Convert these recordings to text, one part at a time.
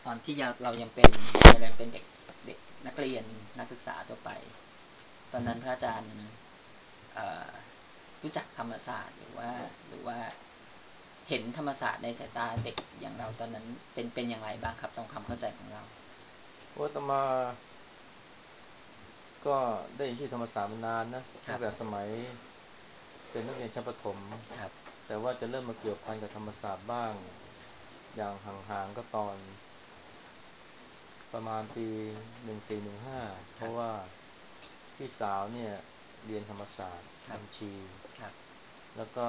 ตอนที่เรายังเป็นเด็กนักเรียนนักศึกษาทั่วไปตอนนั้นพระอาจารย์รู้จักธรรมศาสตร์หรือว่าเห็นธรรมศาสตร์ในสายตาเด็กอย่างเราตอนนั้นเป็นอย่างไรบ้างครับตรงความเข้าใจของเราว่าตมาก็ได้ยินชื่อธรรมศาสตร์มานานนะครับตั้งแต่สมัยเป็นนักเรียนชั้นประถมครับแต่ว่าจะเริ่มมาเกี่ยวพันกับธรรมศาสตร์บ้างอย่างห่างๆก็ตอนประมาณปี1415เพครับราะว่าพี่สาวเนี่ยเรียนธรรมศาสตร์ครับบัญชีครับแล้วก็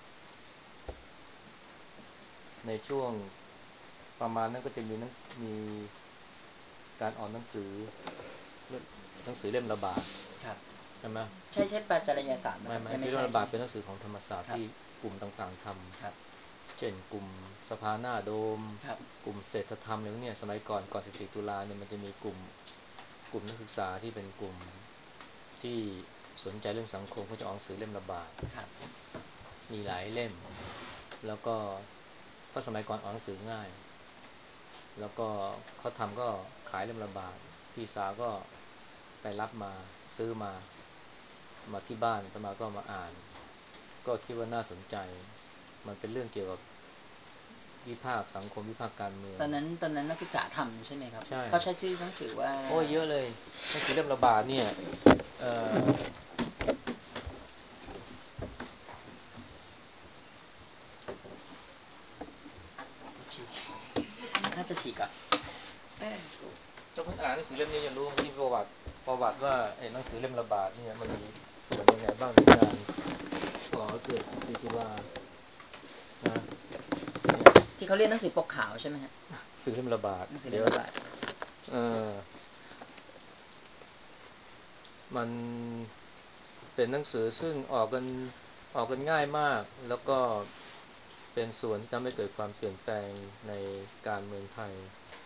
ในช่วงประมาณนั้นก็จะมีการออกหนังสือหนังสือเล่มระบาดครับใช่ไหมใช่ปาจารยาศาสตร์นะครับไม่ยังไม่ซีรีส์ระบาใช่ใช่ไหมดเป็นหนังสือของธรรมศาสตร์ครับที่กลุ่มต่างๆทครับำเช่นกลุ่มสภาหน้าโดมครับกลุ่มเศรษฐธรรมอะไรพวกเนี้ยสมัยก่อน14ตุลาเนี่ยมันจะมีกลุ่มนักศึกษาที่เป็นกลุ่มที่สนใจเรื่องสังคมก็จะออกหนังสือเล่มระบาดครับมีหลายเล่มแล้วก็เพราะสมัยก่อนออกหนังสือง่ายแล้วก็เขาทำก็ขายเล่มระบาดพี่สาวก็ไปรับมาซื้อมาที่บ้านอาตมาก็มาอ่านก็คิดว่าน่าสนใจมันเป็นเรื่องเกี่ยวกับวิพากษ์สังคมวิพากษ์การเมืองตอนนั้นนักศึกษาทำใช่ไหมครับใช่เขาใช้ชื่อหนังสือว่าโอ้ยเยอะเลยหนังสือเล่มระบาดเนี่ยเอ่อฉีกน่าจะฉีกอ่ะจะเพิ่งอ่านหนังสือเล่มนี้จะรู้มันมีประวัติว่าไอ้หนังสือเล่มระบาดเนี่ยมันมีส่วนยังไงบ้างในการก่อเกิด14ตุลานะเนี่ยที่เขาเรียกหนังสือปกขาวใช่ไหมฮะสื่อเล่มระบาดหนังสือเดี๋ยวเล่มระบาดเออมันเป็นหนังสือซึ่งออกกันง่ายมากแล้วก็เป็นส่วนที่ทำให้เกิดความเปลี่ยนแปลงในการเมืองไทย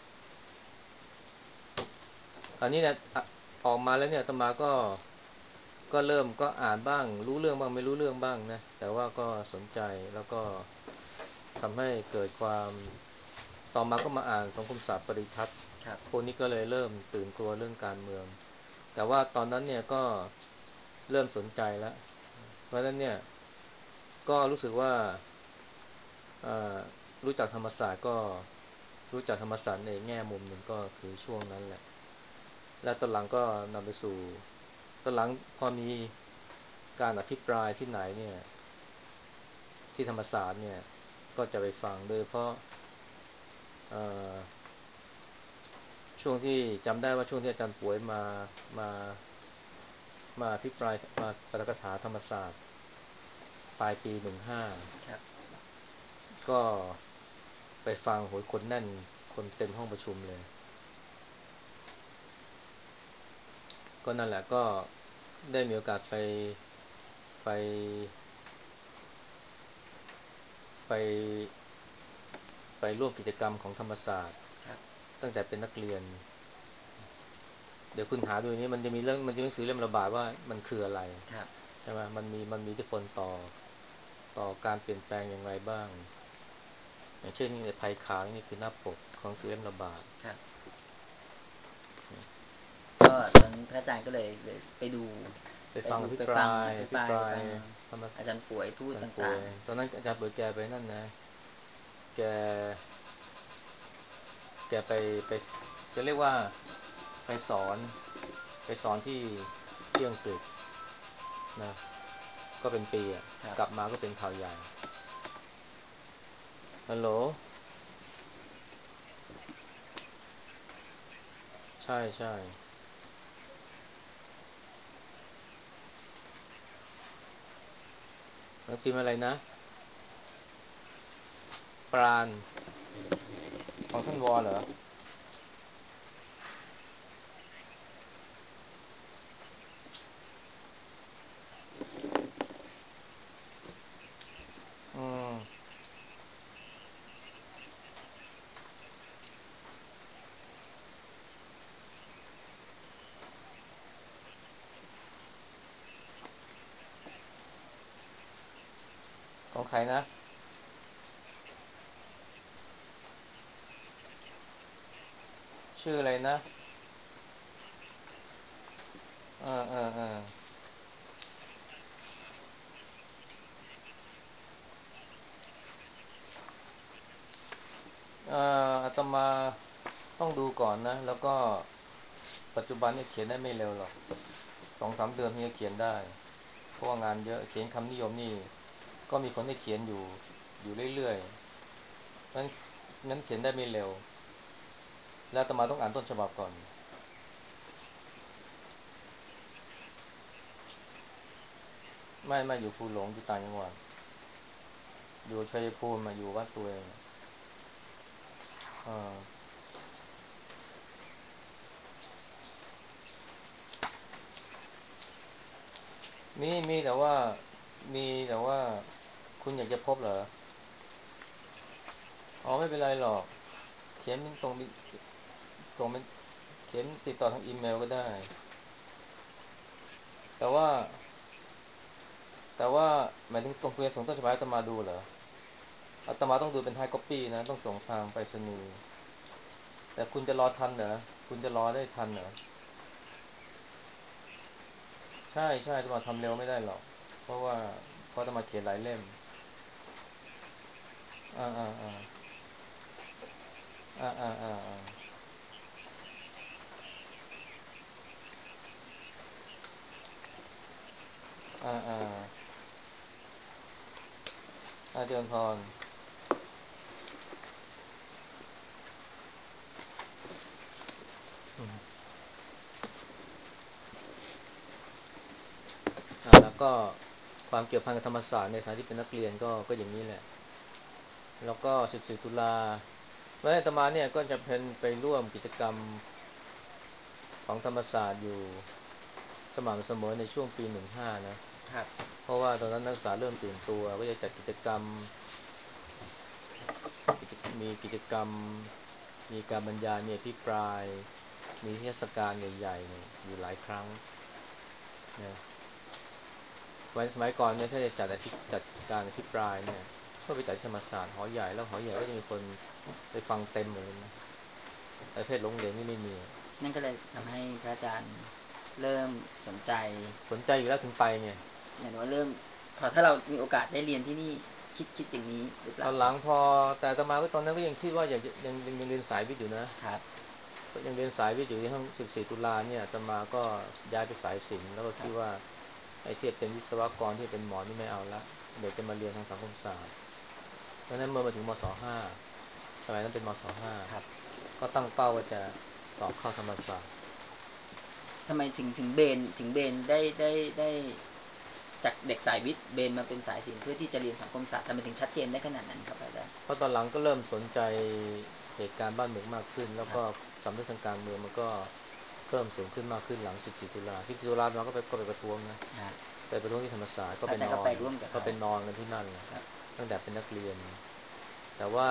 คราวนี้เนี่ยออกมาแล้วเนี่ยอาตมาก็เริ่มก็อ่านบ้างรู้เรื่องบ้างไม่รู้เรื่องบ้างนะแต่ว่าก็สนใจแล้วก็ทำให้เกิดความต่อมาก็มาอ่านสังคมศาสตร์ปริทัศน์ครับพวกนี้ก็เลยเริ่มตื่นตัวเรื่องการเมืองแต่ว่าตอนนั้นเนี่ยก็เริ่มสนใจแล้วเพราะฉะนั้นเนี่ยก็รู้สึกว่าเอ่อรู้จักธรรมศาสตร์ก็รู้จักธรรมศาสตร์ในแง่มุมหนึ่งก็คือช่วงนั้นแหละและตอนหลังก็นำไปสู่ตอนหลังพอมีการอภิปรายที่ไหนเนี่ยที่ธรรมศาสตร์เนี่ยก็จะไปฟังโดยเพราะเอ่อช่วงที่จำได้ว่าช่วงที่อาจารย์ป่วยมามาอภิปรายมาปาฐกถาธรรมศาสตร์ปลายปี15 ครับก็ไปฟังโหยคนแน่นคนเต็มห้องประชุมเลยก็นั่นแหละก็ได้มีโอกาสไปไปไปร่วมกิจกรรมของธรรมศาสตร์ครับตั้งแต่เป็นนักเรียนเดี๋ยวคุณหาดูนี้มันจะมีหนังสือเล่มระบาดว่ามันคืออะไรครับใช่ไหมมันมีอิทธิพลต่อการเปลี่ยนแปลงอย่างไรบ้างอย่างเช่นนี่ภัยขาวนี่คือหน้าปกของหนังสือเล่มระบาดครับก็ตอนนั้นพระอาจารย์ก็เลยไปดูไปฟังอภิไปฟังปรายอภิอภิปรายปรายไปฟังธรรมอาจารย์ป่วยพูดตอาจารย์ป่่วยางตอนนั้นอาจารย์ป่วยแกไปนั่นนะแกแกไปจะเรียกว่าไปสอนไปสอนที่อังกฤษนะก็เป็นปีอ่ะๆครับกลับมาก็เป็นข่าวใหญ่ฮัลโหลใช่ใช่หนังพิมพ์อะไรนะปราณของท่านวอเหรออืมของใครนะชื่ออะไรนะเออเออเอออาตมาต้องดูก่อนนะแล้วก็ปัจจุบันเนี่ยเขียนได้ไม่เร็วหรอก2-3 เดือนที่จะเขียนได้เพราะว่างานเยอะเขียนคำนิยมนี่ก็มีคนให้เขียนอยู่เรื่อยๆงั้นเขียนได้ไม่เร็วแล้วอาตมาต้องอ่านต้นฉบับก่อนไม่อยู่ภูหลงอยู่ต่างจังหวัดอยู่ชัยภูมิมาอยู่วัดตัวเองอ่ามีแต่ว่าคุณอยากจะพบเหรออ๋อไม่เป็นไรหรอกเขียนเป็นส่งเป็นเขียนติดต่อทางอีเมลก็ได้แต่ว่าแต่ว่าหมายถึงตรงคุณจะส่งต้นฉบับให้อาตมาดูเหรออาตมาต้องดูเป็นไฮคอปปี้นะต้องส่งทางไปรษณีย์แต่คุณจะรอทันเหรอคุณจะรอได้ทันเหรอใช่อาตมาทำเร็วไม่ได้หรอกเพราะว่าอาตมาเขียนหลายเล่มอ่าอ่าอ่าอ่าอ่าอ่าอ่าอ่าเจริญพรแล้วก็ความเกี่ยวพันกับธรรมศาสตร์ในฐานะที่เป็นนักเรียนก็อย่างนี้แหละแล้วก็14 ตุลาแล้วอาตมาเนี่ยก็จะเป็นไปร่วมกิจกรรมของธรรมศาสตร์อยู่สม่ำเสมอในช่วงปี15นะครับเพราะว่าตอนนั้นนักศึกษาเริ่มตื่นตัวก็จะจัดกิจกรรมมีกิจกรรมมีการบรรยายมีอภิปรายมีเทศกาลใหญ่ๆเนี่ยอยู่หลายครั้งนะวันสมัยก่อนเนี่ยถ้าจะจัดการอภิปรายเนี่ยก็ไปจัดธรรมศาสตร์หอใหญ่แล้วหอใหญ่ก็จะมีคนไปฟังเต็มเลยนะประเภทโรงเรียนนี่ไม่มีนั่นก็เลยทำให้พระอาจารย์เริ่มสนใจสนใจอยู่แล้วถึงไปไงหมายถึงว่าเริ่มพอถ้าเรามีโอกาสได้เรียนที่นี่คิดอย่างนี้หรือเปล่าตอนหลังพอแต่อาตมาก็ตอนนั้นก็ยังคิดว่าอยากจะยังเรียนสายวิทย์อยู่นะครับก็ยังเรียนสายวิทย์อยู่ที่ห้อง14 ตุลาเนี่ยอาตมาก็ย้ายไปสายศิลป์แล้วก็ครับคิดว่าไอ้ที่เป็นวิศวกรที่เป็นหมอนี่ไม่เอาละเดี๋ยวจะมาเรียนทางสังคมศาสตร์เพราะฉะนั้นเมื่อมาถึงม.5สมัยนั้นเป็นม.5 ครับก็ตั้งเป้าว่าจะสอบเข้าธรรมศาสตร์ทำไมถึงเบนได้จากเด็กสายวิทย์เบนมาเป็นสายศิลป์เพื่อที่จะเรียนสังคมศาสตร์ทำไมถึงชัดเจนได้ขนาดนั้นครับอาจารย์เพราะตอนหลังก็เริ่มสนใจเหตุการณ์บ้านเมืองมากขึ้นแล้วครับก็สำนึกทางการเมืองมันก็เพิ่มสูงขึ้นมากขึ้นหลัง14 ตุลา14 ตุลาเราก็ไปประท้วงนะนะไปประท้วงที่ธรรมศาสตร์พระอาจารย์ก็ไปร่วมกับเขาก็ไปนอนกันที่นั่นเลยครับตั้งแต่เป็นนักเรียนแต่ว่า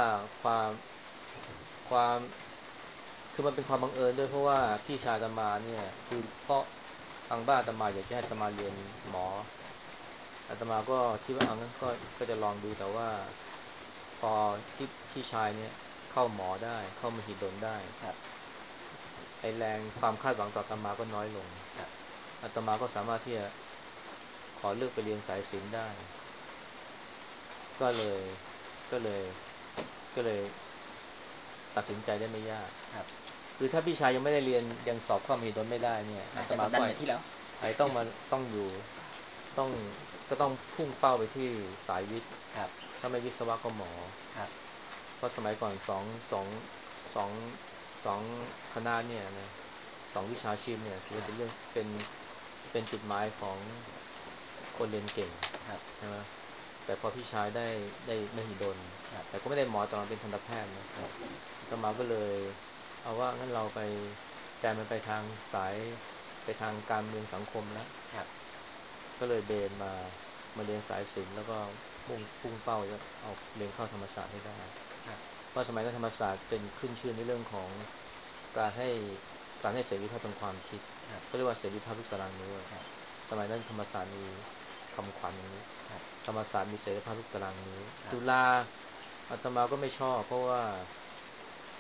ความคือมันเป็นความบังเอิญด้วยเพราะว่าพี่ชายอาตมาเนี่ยคือเพราะทางบ้านอาตมาอยากจะให้อาตมาเรียนหมออาตมาก็คิดว่าเอางั้นก็จะลองดูแต่ว่าพอพี่ชายเนี่ยเข้าหมอได้เข้ามหิดลได้ครับไอแรงความคาดหวังต่ออาตมาก็น้อยลงครับอาตมาก็สามารถที่จะขอเลือกไปเรียนสายศิลป์ได้ก็เลยก็เลยก็เลยตัดสินใจได้ไม่ยากครับคือถ้าพี่ชายยังไม่ได้เรียนยังสอบเข้ามหิดลไม่ได้เนี่ยอาอาจจะกดดัตมาก็นเหมือนที่เราไอ้ต้องมาต้องอยู่ต้องก็ต้องพุ่งเป้าไปที่สายวิทย์ครับถ้าไม่วิศวะก็หมอครับเพราะสมัยก่อนสองสองคณะเนี่ยนะ2 วิชาชีพเนี่ยถือครับว่าเป็นจุดหมายของคนเรียนเก่งครับใช่ไหมแต่พอพี่ชายได้มหิดลครับแต่ก็ไม่ได้หมอตอนนั้นเป็นทันตแพทย์นะอาตมาก็เลยเอาว่างั้นเราไปแต่มันไปทางสายไปทางการเมืองสังคมแล้วครับก็เลยเบนมาเรียนสายศิลป์แล้วก็พุ่งเป้าจะเอาเรียนเข้าธรรมศาสตร์ให้ได้ครับเพราะสมัยนั้นธรรมศาสตร์เป็นขึ้นชื่อในเรื่องของการให้การให้เสรีภาพทางความคิดครับก็เรียกว่าเสรีภาพทุกตารางนิ้วครับสมัยนั้นธรรมศาสตร์มีคำขวัญอย่างนี้ครับธรรมศาสตร์มีเสรีภาพทุกตารางนิ้วครับจุฬาอาตมาก็ไม่ชอบเพราะว่า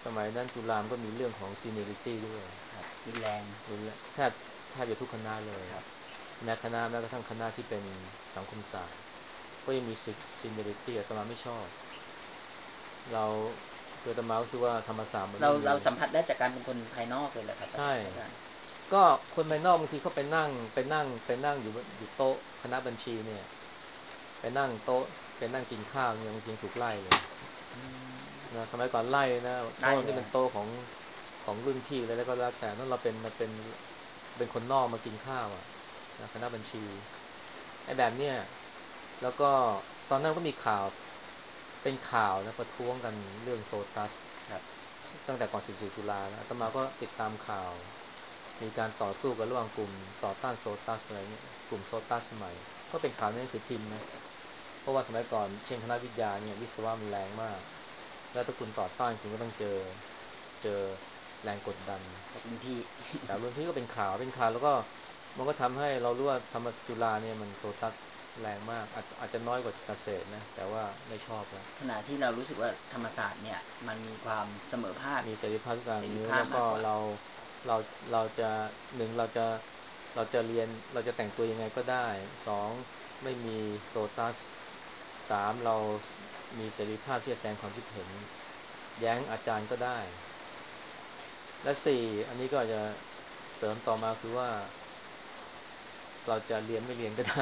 สมัยนั้นจุฬาก็มีเรื่องของ seniority ด้วยครับรุนแรงรุนแรงแทบจะทุกคณะเลยครับแม้กระทั่งคณะที่เป็นสังคมศาสตร์ก็ยังมี seniority อาตมาไม่ชอบเราคืออาตมารู้สึกว่าธรรมศาสตร์มันไม่มีเราสัมผัสได้จากการเป็นคนภายนอกเลยแหละครับใช่อาจารย์ก็คนภายนอกบางทีเขาไปนั่งอยู่โต๊ะคณะบัญชีเนี่ยไปนั่งโต๊ะไปนั่งกินข้าวเนี่ยบางทีถูกไล่เลยนะสมัยก่อนไล่นะโต๊ะนี่ได้เลยเป็นโต๊ะของรุ่นพี่เลยแล้วก็แล้วแต่นั่นเราเป็นคนนอกมากินข้าวอ่ะนะคณะบัญชีไอ้แบบเนี้ยแล้วก็ตอนนั้นก็มีข่าวเป็นข่าวนะประท้วงกันเรื่องโซตัสครับตั้งแต่ก่อน14ตุลาแล้วอาตมาก็ติดตามข่าวมีการต่อสู้กันระหว่างกลุ่มต่อต้านโซตัสอะไรเงี้ยกลุ่มโซตัสใหม่ก็เป็นข่าวในหนังสือพิมพ์นะเพราะว่าสมัยก่อนเช่นคณะวิทยาเนี่ยวิศวะมันแรงมากแล้วถ้าคุณต่อต้านคุณก็ต้องเจอแรงกดดันจากรุ่นพี่จากรุ่นพี่ก็เป็นข่าวแล้วก็มันก็ทำให้เรารู้ว่าธรรมจุฬาเนี่ยมันโซตัสแรงมากอาจจะน้อยกว่าเกษตรนะแต่ว่าไม่ชอบแล้วขณะที่เรารู้สึกว่าธรรมศาสตร์เนี่ยมันมีความเสมอภาคมีเสรีภาพทุกการเสรีนิ้วแล้วก็ภาพมากกว่าเราเราจะหนึ่งเราจะเรียนเราจะแต่งตัวยังไงก็ได้สองไม่มีโซตัสสามเรามีเสรีภาพที่จะแสดงความคิดเห็นแย้งอาจารย์ก็ได้และสี่อันนี้ก็อาจจะเสริมต่อมาคือว่าเราจะเรียนไม่เรียนก็ได้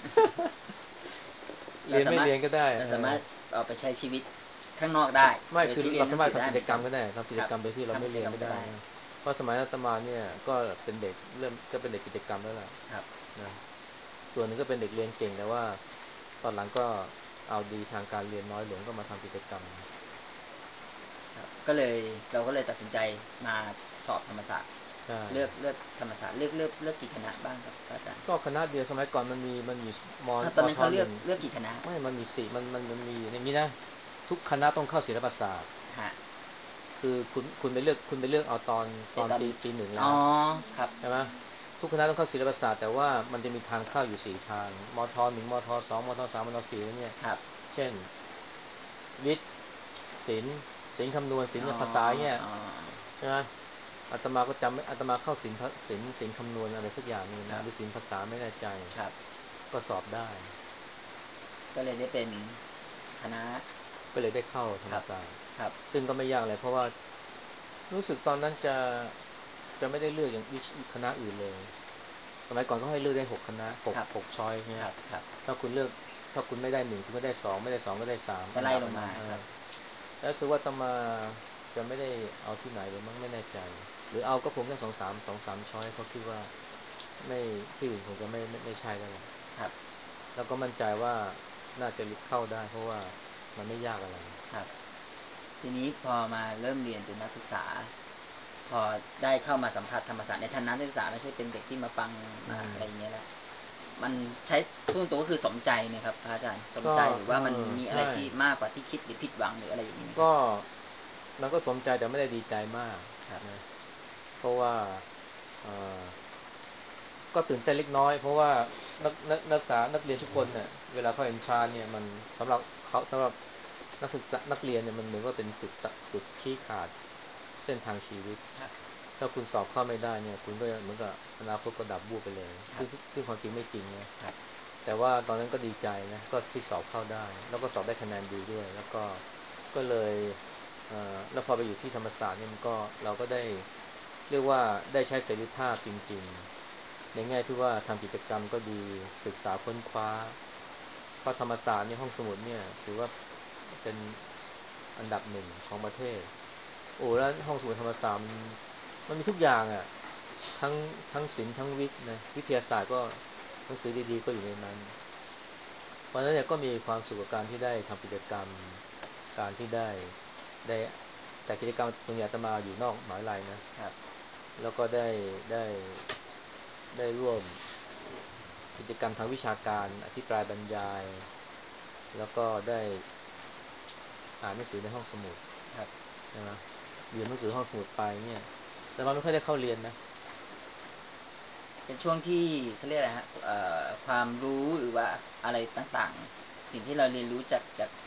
เรียนไม่เราสามารถเรียนก็ได้เราสามารถออกไปใช้ชีวิตข้างนอกได้ไม่คือโดยที่เรียเราสานหนังสือได้มารถทำกิจเหมือนกันกรรมก็ได้ทำกิครับจกรรมโดยที่เราไม่ทำกิจเรียนก็ได้กรรมก็ได้นะเพราะสมัยอาตมาเนี่ยก็เป็นเด็กเริ่มก็เป็นเด็กกิจกรรมแล้วล่ะครับนะส่วนหนึ่งก็เป็นเด็กเรียนเก่งแต่ว่าตอนหลังก็เอาดีทางการเรียนน้อยลงก็มาทำกิจกรรมครับเราก็เลยตัดสินใจมาสอบธรรมศาสตร์ใช่เลือกธรรมศาสตร์เลือกกี่คณะบ้างครับอาจารย์ก็คณะเดียวสมัยก่อนมันมีมตอนนั้นเขามทหนึ่งเลือกกี่คณะไม่มันมีสี่มันมีอย่างนี้นะทุกคณะต้องเข้าศิลปศาสตร์ฮะคือคุณไปเลือกเอาตอนตอนปีหนึ่งอ๋อแล้วครับใช่ไหมทุกคณะต้องเข้าศิลปศาสตร์แต่ว่ามันจะมีทางเข้าอยู่4ทางมทหนึ่งมทสองมทสามมทสี่เนี่ยครับเช่นวิทย์ศิลป์ศิลป์คำนวณศิลป์อ๋อภาษาเนี่ยอ๋อใช่ไหมอาตมาก็จำไม่อาตมาเข้าศิลป์คำนวณอะไรสักอย่างนึงครับนะหรือศิลป์ภาษาไม่แน่ใจครับก็สอบได้ก็เลยได้เป็นคณะก็เลยได้เข้าธรครับรมศาสตร์ครับซึ่งก็ไม่ยากเลยเพราะว่ารู้สึกตอนนั้นจะไม่ได้เลือกอย่างคณะอื่นเลยสมัยก่อนก็ให้เลือกได้6 คณะหกช้อยคเนี่ยรับครับถ้าคุณเลือกถ้าคุณไม่ได้หนึ่งคุณก็ได้สองไม่ได้สองก็ได้สามก็อันดับอะไล่ลงมานะครับแล้วรู้สึกว่าตมาจะไม่ได้เอาที่ไหนเลยมั้งไม่แน่ใจหรือเอาก็คงแค่สองสามช้อยเพราะคิดว่าไม่ที่อื่นคงจะไม่ใช่แล้วล่ะครับแล้วก็มั่นใจว่าน่าจะเข้าได้เพราะว่ามันไม่ยากอะไรครับทีนี้พอมาเริ่มเรียนเป็นนักศึกษาพอได้เข้ามาสัมผัสธรรมศาสตร์ในฐานะนักศึกษาไม่ใช่เป็นเด็กที่มาฟังอืมามอะไรอย่างเงี้ยแล้วมันใช้พูดตรงก็คือสมใจไหมครับอาจารย์สมก็ใจหรือว่ามันมีอะไรใช่ที่มากกว่าที่คิดหรือผิดหวังหรืออะไรอย่างนี้ไหมครับก็มันก็สมใจแต่ไม่ได้ดีใจมากครับนะเพราะว่าเอ่อ ก็ตื่นเต้นเล็กน้อยเพราะว่านักศึกษานักเรียนทุกคนเนี่ยเวลาเขาเห็นชาเนี่ยมันสำหรับเขาสำหรับนักศึกษานักเรียนเนี่ยมันเหมือนว่าเป็นจุดชี้ขาดเส้นทางชีวิตครับถ้าคุณสอบเข้าไม่ได้เนี่ยคุณก็เหมือนกับอนาคตก็ดับบูบไปเลยครับซึ่งความจริงไม่จริงนะครับแต่ว่าตอนนั้นก็ดีใจนะก็ที่สอบเข้าได้แล้วก็สอบได้คะแนนดีด้วยแล้วก็เลยแล้วพอไปอยู่ที่ธรรมศาสตร์เนี่ยมันก็เราก็ได้เรียกว่าได้ใช้เสรีภาพจริงๆ ในแง่ที่ว่าทำกิจกรรมก็ดีศึกษาค้นคว้าเพราะธรรมศาสตร์ในห้องสมุดเนี่ยถือว่าเป็นอันดับหนึ่งของประเทศโอ้แล้วห้องสมุดธรรมศาสตร์มันมีทุกอย่างอ่ะทั้งทั้งศิลป์ทั้งวิทย์นะวิทยาศาสตร์ก็หนังสือดีๆก็อยู่ในนั้นเพราะฉะนั้นเนี่ยก็มีความสุขกับการที่ได้ทำกิจกรรมการที่ได้แต่กิจกรรมส่วนใหญ่จะมาอยู่นอกมหาวิทยาลัยนะครับแล้วก็ได้ได้ร่วม กิจกรรมทางวิชาการอภิปรายบรรยายแล้วก็ได้อ่านหนังสือในห้องสมุดครับใช่ไหมยืมหนังสือห้องสมุดไปเนี่ยแต่มันไม่ค่อยได้เข้าเรียนนะเป็นช่วงที่เขาเรียกอะไรฮะความรู้หรือว่าอะไรต่างๆสิ่งที่เราเรียนรู้จาก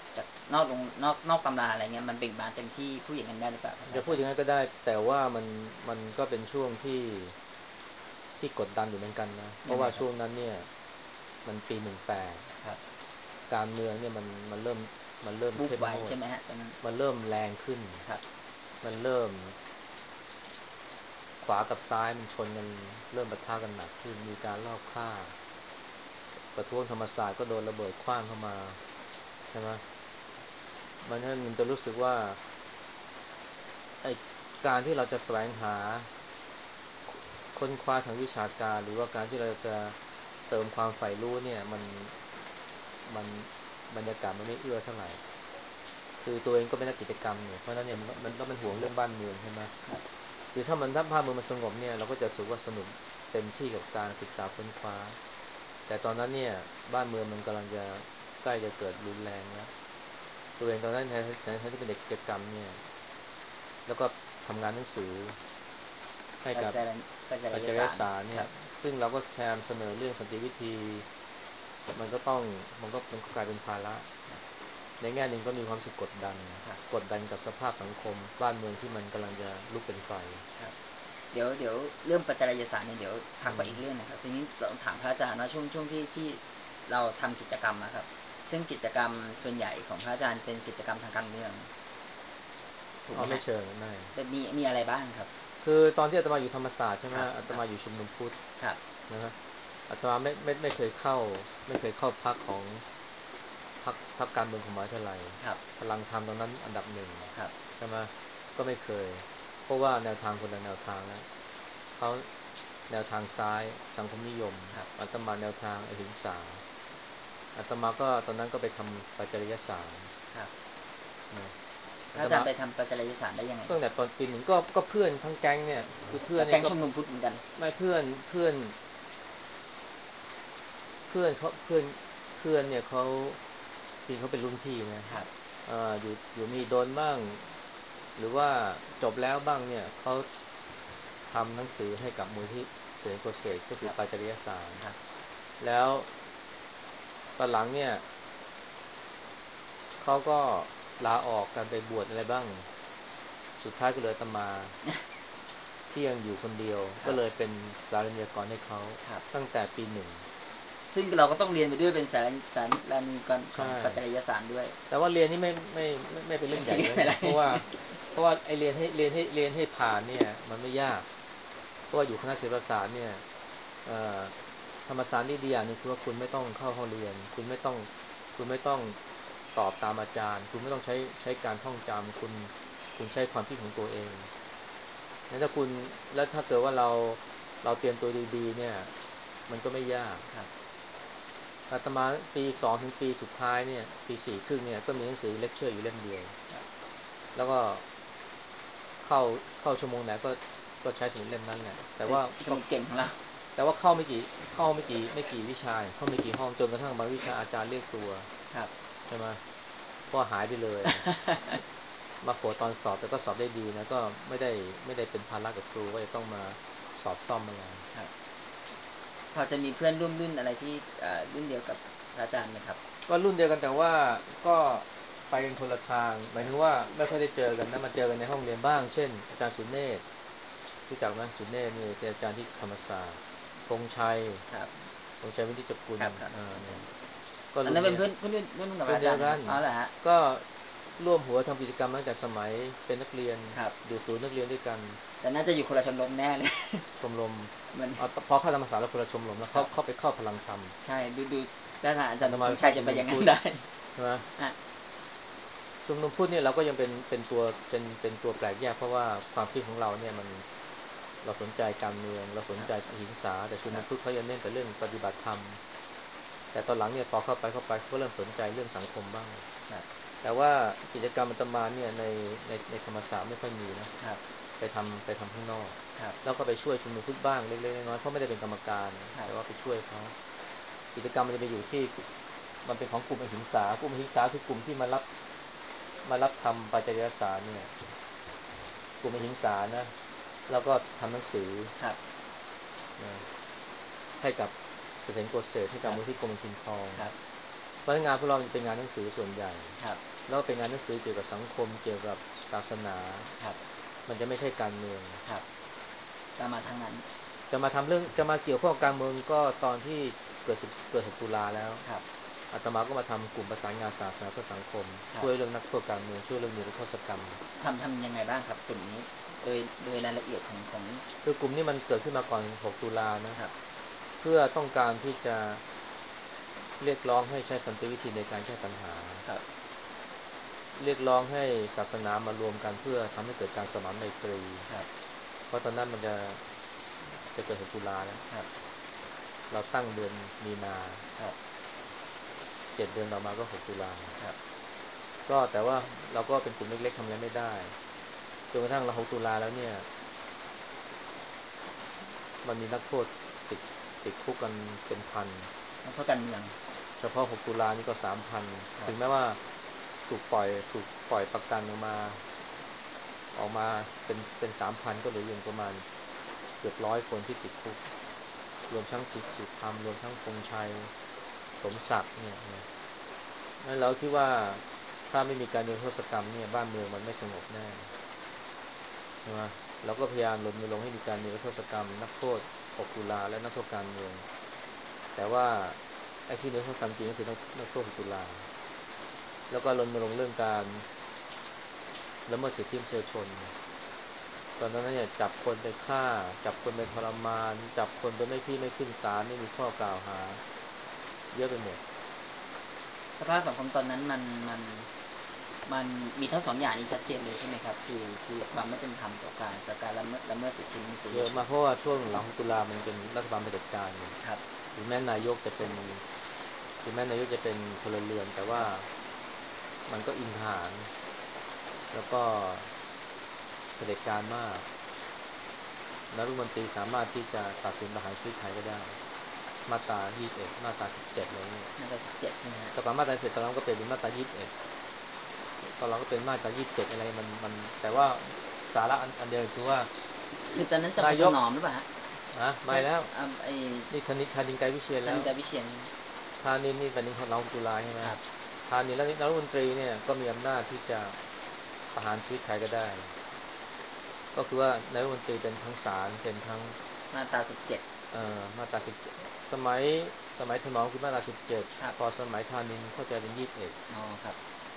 จากนอกตำราอะไรเงี้ยมันเบ่งบานเต็มที่พูดอย่างนั้นได้หรือเปล่าครับจะอาจารย์พูดอย่างนั้นก็ได้แต่ว่ามันก็เป็นช่วงที่กดดันอยู่เหมือนกันนะเพยังไงราะว่าครับช่วงนั้นเนี่ยมันปี18 ครับการเมืองเนี่ยมันเริ่มวูบไวเข้มงวดใช่ไหมฮะตอนนั้นมันเริ่มแรงขึ้นครับมันเริ่มขวากับซ้ายมันชนกันเริ่มปะทะกันหนักขึ้นมีการลอบฆ่าประท้วงธรรมศาสตร์ก็โดนระเบิดขว้างเข้ามาใช่ไหมมันจะรู้สึกว่าไอ้การที่เราจะแสวงหาค้นคว้าทางวิชาการหรือว่าการที่เราจะเติมความใฝ่รู้เนี่ยมันบรรยากาศมันไม่เอื้อเท่าไหร่คือตัวเองก็เป็นนักกิจกรรมเนี่ยเพราะฉะนั้นเนี่ยมันต้องเป็นห่วงเรื่องบ้านเมืองใช่ไหมครับคือถ้าบ้านเมืองมันสงบเนี่ยเราก็จะรู้สึกว่าสนุกเต็มที่กับการศึกษาค้นคว้าแต่ตอนนั้นเนี่ยบ้านเมืองมันกำลังจะใกล้จะเกิดรุนแรงแล้วตัวเองตอนนั้นแทนที่เป็นเด็กกิจกรรมเนี่ยแล้วก็ทำงานหนังสือให้กับปัจจัยปัจจัปัจยสารจัยสารเนี่ยครับซึ่งเราก็แชร์เสนอเรื่องสันติวิธีมันก็ต้องมันก็กลายเป็นภาระในแง่หนึ่งก็มีความรู้สึกกดดันครับกดดันกับสภาพสังคมบ้านเมืองที่มันกำลังจะลุกเป็นไฟครับเดี๋ยวเรื่องปัจจัยสารเนี่ยเดี๋ยวพักอืมไปอีกเรื่องนะครับทีนี้เราถามพระอาจารย์ว่าช่วงที่เราทำกิจกรรมนะครับซึ่งกิจกรรมส่วนใหญ่ของพระอาจารย์เป็นกิจกรรมทางการเมืองถูกไหมฮะอ๋อไม่เชิงไม่แต่มีอะไรบ้างครับคือตอนที่อาตมาอยู่ธรรมศาสตร์ใช่ไหครับมอาตครับมาอยู่ชุมนุมพุทธครับนะฮะอาตมาไม่เคยเข้าพรรคของพรรคการเมืองของมหาวิทยาลัยครับพลังธรรมตอนนั้นอันดับหนึ่งครับใช่ไหมก็ไม่เคยเพราะว่าแนวทางคนละแนวทางแล้วเขาแนวทางซ้ายสังคมนิยมครับอาตมาแนวทางอหิงสาอาตมาก็ตอนนั้นก็ไปทำปัจจริยสารครับนะพระอาจารอาตมาย์ไปทำปัจจัยสารได้ยังไงตั้งแต่ตอนปีหนึ่งก็เพื่อนทั้งแก๊งเนี่ยคือเพื่อนเนี่ยก็แก๊งชมรมพุทธเหมือนกันไม่เพื่อนเนี่ยเขาจริงเขาเป็นรุ่นพี่นะครับอยู่มีโดนบ้างหรือว่าจบแล้วบ้างเนี่ยเขาทำหนังสือให้กับมูลที่เสรีโกษตก็ครับคือปัจจริยสารครับแล้วตอนหลังเนี่ยเขาก็ลาออกกันไปบวชอะไรบ้างสุดท้ายก็เหลืออาตมาที่ยังอยู่คนเดียวครับก็เลยเป็นสารัญญากรให้เขาครับตั้งแต่ปีหนึ่งซึ่งเราก็ต้องเรียนไปด้วยเป็นสารีกรของใช่ปัจจัยสารด้วยแต่ว่าเรียนนี่ไม่เป็นเรื่องใหญ่เลยไม่ซีเรียสอะไรนะเพราะว่าไอเรียนให้ผ่านเนี่ยมันไม่ยากเพราะว่าอยู่คณะศิลปศาสตร์เนี่ยเอ่อธรรมศาสตร์นี่ดีอย่างหนึงคือว่าคุณไม่ต้องเข้าห้องเรียนคุณไม่ต้องตอบตามอาจารย์คุณไม่ต้องใช้การท่องจำคุณใช้ความคิดของตัวเองงั้นถ้าคุณแล้วถ้าเกิดว่าเราเตรียมตัวดีๆเนี่ยมันก็ไม่ยากครับอาตมาปี2ถึงปีสุดท้ายเนี่ยปี4ครึ่งเนี่ยก็มีหนังสือเลคเชอร์อยู่เล่มเดียวแล้วก็เข้าเข้าชั่วโมงไหนก็ใช้สมุดเล่มนั้นแหละแต่เป็นว่าก็สมุดเก่งของเราแต่ว่าเข้าไม่กี่วิชาเข้าไม่กี่ห้องจนกระทั่งบางวิชาอาจารย์เรียกตัวครับใช่ไหมก็หายไปเลยมาโผล่ตอนสอบแต่ก็สอบได้ดีนะก็ไม่ได้เป็นภาระกับครูว่าจะต้องมาสอบซ่อมอะไรครับพอจะมีเพื่อนร่วมรุ่นอะไรที่รุ่นเดียวกับพระอาจารย์ไหมครับก็รุ่นเดียวกันแต่ว่าก็ไปกันคนละทางหมายถึงว่าไม่ค่อยได้เจอกันนะมาเจอกันในห้องเรียนบ้างเช่นอาจารย์สุเนศรู้จักไหมสุเนศนี่เป็นอาจารย์ที่ธรรมศาสตร์ธงชัยครับธงชัยวินิจจกุลครับครับเนี่ยก็อันรุ่นเดียวนั้นเป็นเพื่อนกับพรุ่ระอาจารย์นะคนเดียวกันรับอ๋อเหรอฮะก็ร่วมหัวทำกิจกรรมตั้งแต่สมัยเป็นนักเรียนครับอยู่ศูนย์นักเรียนด้วยกันแต่น่าจะอยู่คนละชมรมแน่เลยชมรมเหมือนพอเข้าธรรมศาสตร์แล้วคนละชมรมแล้วครับเขาไปเข้าพลังธรรมใช่ดูด้านอาจารย์อาตมาไปเข้าธงชัยจะไปชุมนุมพุทธอย่างนั้นได้ใช่ไหมฮะชุมนุมพุทธเนี่ยเราก็ยังเป็นตัวแปลกแยกเพราะว่าความคิดของเราเนี่ยมันเราสนใจการเมืองเราสนใจครับอหิงสาแต่ชุมครับนุมพุทธเขาจะเน้นแต่เรื่องปฏิบัติธรรมแต่ตอนหลังเนี่ยพอเข้าไปเขาก็เริ่มสนใจเรื่องสังคมบ้างครับแต่ว่ากิจกรรมอาตมาเนี่ยในธรรมศาสตร์ไม่ค่อยมีนะครับไปทำข้างนอกครับแล้วก็ไปช่วยชุมนุมพุทธบ้างเล็กๆน้อยๆเพราะไม่ได้เป็นกรรมการครับแต่ว่าไปช่วยเขากิจกรรมมันจะไปอยู่ที่มันเป็นของกลุ่มอหิงสากลุ่มอหิงสาคือกลุ่มที่มารับทำปัจจัยสารเนี่ยกลุ่มอหิงสานะแล้วก็ทำหนังสือครับนะให้กับเสถียรโกษเศษให้ครับกับมูลที่กรมกินทองครับเพราะงานพวกเราเป็นงานหนังสือส่วนใหญ่ครับแล้วเป็นงานหนังสือเกี่ยวกับสังคมเกี่ยวกับศาสนาครับมันจะไม่ใช่การเมืองครับจะมาทางนั้นจะมาทำเรื่องจะมาเกี่ยวข้องกับการเมืองก็ตอนที่เกิด6ตุลาแล้วครับอาตมาก็มาทำกลุ่มประสานงานศาสนาเพื่อสังคมครับช่วยเรื่องนักโทษการเมืองช่วยเรื่องนิรโทษกรรมทำยังไงบ้างครับกลุ่มนี้โดยรายละเอียดของคือกลุ่มนี้มันเกิดขึ้นมาก่อน6ตุลานะครับเพื่อต้องการที่จะเรียกร้องให้ใช้สันติวิธีในการแก้ปัญหาครับเรียกร้องให้ศาสนามารวมกันเพื่อทำให้เกิดการสมานไมตรีครับเพราะตอนนั้นมันจะเกิด6ตุลาแล้วครับเราตั้งเดือนมีนาครับ 7 เดือนต่อมาก็6ตุลาครับก็แต่ว่าเราก็เป็นกลุ่มเล็กๆทำอะไรไม่ได้จนกระทั่งเรา6ตุลาแล้วเนี่ยมันมีนักโทษติดติดคุกกันเป็นพันนักโทษการเมืองเฉพาะ6ตุลานี่ก็3,000 ครับถึงแม้ว่าถูกปล่อยประกันออกมาเป็น3,000ก็เหลืออยู่ประมาณเกือบ100 คนที่ติดคุกรวมทั้งคุณสุธรรมรวมทั้งพงษ์ชัยสมศักดิ์เนี่ยนะงั้นเราคิดว่าถ้าไม่มีการนิรโทษกรรมเนี่ยบ้านเมืองมันไม่สงบแน่ใช่ไหมเราก็พยายามรณรงค์ให้มีการนิรโทษกรรมนักโทษ6ตุลาและนักโทษการเมืองแต่ว่าไอ้ที่นิรโทษกรรมจริงก็คือนักโทษ6ตุลาแล้วก็รณรงค์เรื่องการละเมิดสิทธิมนุษยชนตอนนั้นเนี่ยจับคนไปฆ่าจับคนไปทรมานจับคนไปไม่ขึ้นศาลไม่มีข้อกล่าวหาเยอะไปหมดสภาพสังคมตอนนั้นมันมีทั้งสองอย่างนี้ชัดเจนเลยใช่ไหมครับคือความไม่เป็นธรรมต่อการละเมิดสิทธิมนุษเยอะยชนมากเพราะว่าช่วงหลังตุลามันเป็นรัฐบาลเผด็จการไงครับถึงแม้นายกจะเป็นถึงแม้นายกจะเป็นพลเรือนแต่คว่ารับมันก็อิงทหารแล้วก็เผด็จการมากนายรัฐมนตรีสามารถที่จะตัดสินประหารชีวิตใครก็ได้มาตรา21มาตรา17อะไรเงี้ยน่าจะ17ใช่ไหมฮะแต่ก่อนมาตรา17ตอนหลังก็เปลี่ยนเป็นมาตรา21ตอนหลังก็เป็นมาตรา27อะไรมันแต่ว่าสาระอันเดียวคือว่าคือตอนนั้นจำพลนายกถนอมหรือเปล่าฮะไม่ใช่แล้วไอ้นี่ธนินไกรวิเชียรแล้วธนิการวิเชียรธานินนี่เป็นของเราตุลาใช่ไหมครับธานินแล้วรัฐมนตรีเนี่ยก็มีอำนาจที่จะประหารชีวิตใครก็ได้ก็คือว่านายรัฐมนตรีเป็นทั้งศาลเป็นทั้งมาตรา17 มาตรา17สมัยถนอมคือมาตรา17 ครับพอสมัยธานินเข้าใจเป็น21 อ๋อครับ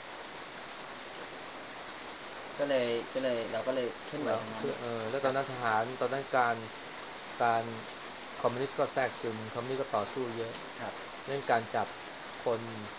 ก็เลยเราก็เลยเคลื่อนไหวแล้วทางนั้นคือแล้วครับตอนนั้นทหารตอนนั้นการคอมมิวนิสต์ก็แทรกซึมคอมมิวนิสต์ก็ต่อสู้เยอะครับเรื่องการจับคน